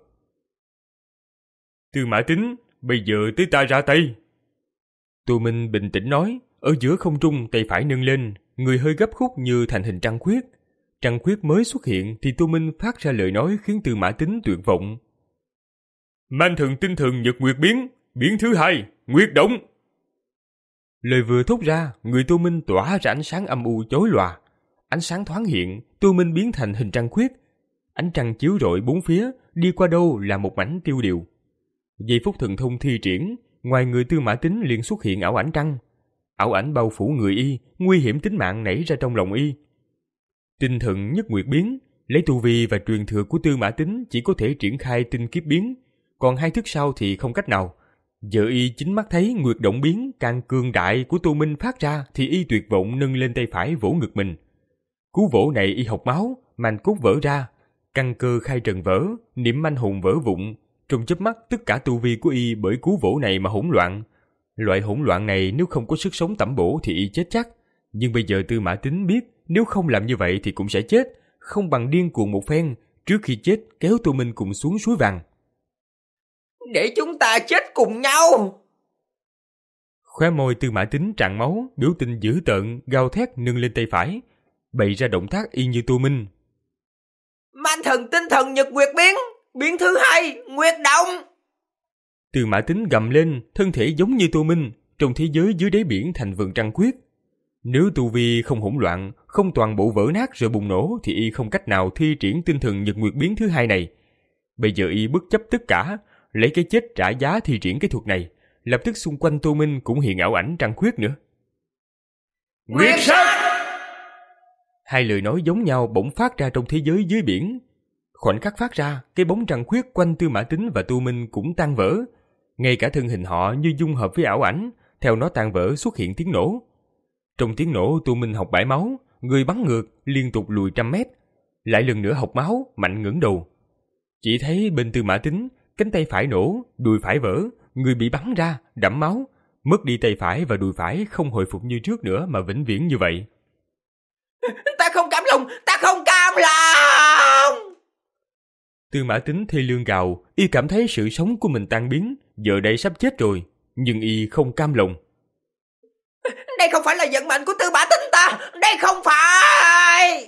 Tư Mã Tín, bây giờ tới ta ra tay. Tô Minh bình tĩnh nói, ở giữa không trung tay phải nâng lên, người hơi gấp khúc như thành hình trăng khuyết. Trăng khuyết mới xuất hiện thì Tô Minh phát ra lời nói khiến Tư Mã Tín tuyệt vọng. Man Thần tinh thần nhật nguyệt biến, biến thứ hai, nguyệt động. Lời vừa thốt ra, người Tô Minh tỏa ra ánh sáng âm u chói lòa. Ánh sáng thoáng hiện, Tô Minh biến thành hình trăng khuyết. Ánh trăng chiếu rọi bốn phía, đi qua đâu là một mảnh tiêu điều. Giây phút thần thông thi triển, ngoài người Tư Mã Tín liền xuất hiện ảo ảnh trăng. Ảo ảnh bao phủ người y, nguy hiểm tính mạng nảy ra trong lòng y. Tinh thần nhất nguyệt biến, lấy tu vi và truyền thừa của Tư Mã Tín chỉ có thể triển khai tinh kiếp biến, còn hai thức sau thì không cách nào. Giờ y chính mắt thấy nguyệt động biến càng cường đại của Tô Minh phát ra thì y tuyệt vọng nâng lên tay phải vỗ ngực mình. Cú vỗ này y học máu, màng cốt vỡ ra, căn cơ khai trần vỡ, niệm manh hồn vỡ vụn. Trong chớp mắt tất cả tu vi của y bởi cú vỗ này mà hỗn loạn. Loại hỗn loạn này nếu không có sức sống tẩm bổ thì y chết chắc. Nhưng bây giờ Tư Mã Tín biết nếu không làm như vậy thì cũng sẽ chết, không bằng điên cuồng một phen, trước khi chết kéo Tô Minh cùng xuống suối vàng. Để chúng ta chết cùng nhau. Khóe môi Tư Mã Tín tràn máu, biểu tình dữ tợn, gào thét nâng lên tay phải, bày ra động tác y như Tô Minh. Man Thần tinh thần nhật nguyệt biến, biến thứ hai, nguyệt động. Tư Mã Tín gầm lên, thân thể giống như Tô Minh, trong thế giới dưới đáy biển thành vườn trăng khuyết. Nếu tu vi không hỗn loạn, không toàn bộ vỡ nát rồi bùng nổ thì y không cách nào thi triển tinh thần nhật nguyệt biến thứ hai này. Bây giờ y bất chấp tất cả, lấy cái chết trả giá thi triển cái thuật này, lập tức xung quanh Tô Minh cũng hiện ảo ảnh trăng khuyết nữa. Nguyệt sát! Hai lời nói giống nhau bỗng phát ra trong thế giới dưới biển. Khoảnh khắc phát ra, cái bóng trăng khuyết quanh Tư Mã Tín và Tô Minh cũng tan vỡ. Ngay cả thân hình họ như dung hợp với ảo ảnh, theo nó tan vỡ xuất hiện tiếng nổ. Trong tiếng nổ, Tô Minh học bãi máu, người bắn ngược, liên tục lùi trăm mét. Lại lần nữa học máu, mạnh ngẩng đầu. Chỉ thấy bên Tư Mã Tín, cánh tay phải nổ, đùi phải vỡ, người bị bắn ra, đẫm máu. Mất đi tay phải và đùi phải không hồi phục như trước nữa mà vĩnh viễn như vậy. Ta không cam lòng, ta không cam lòng! Tư Mã Tín thê lương gào, y cảm thấy sự sống của mình tan biến, giờ đây sắp chết rồi, nhưng y không cam lòng. Đây không phải là vận mệnh của Tư Mã Tín ta, đây không phải!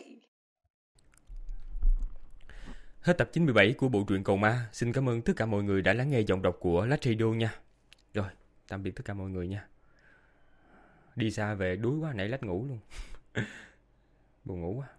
Hết tập chín mươi bảy của bộ truyện Cầu Ma. Xin cảm ơn tất cả mọi người đã lắng nghe giọng đọc của Lách Radio nha. Rồi, tạm biệt tất cả mọi người nha. Đi xa về đuối quá, nãy Lách ngủ luôn. Buồn ngủ quá.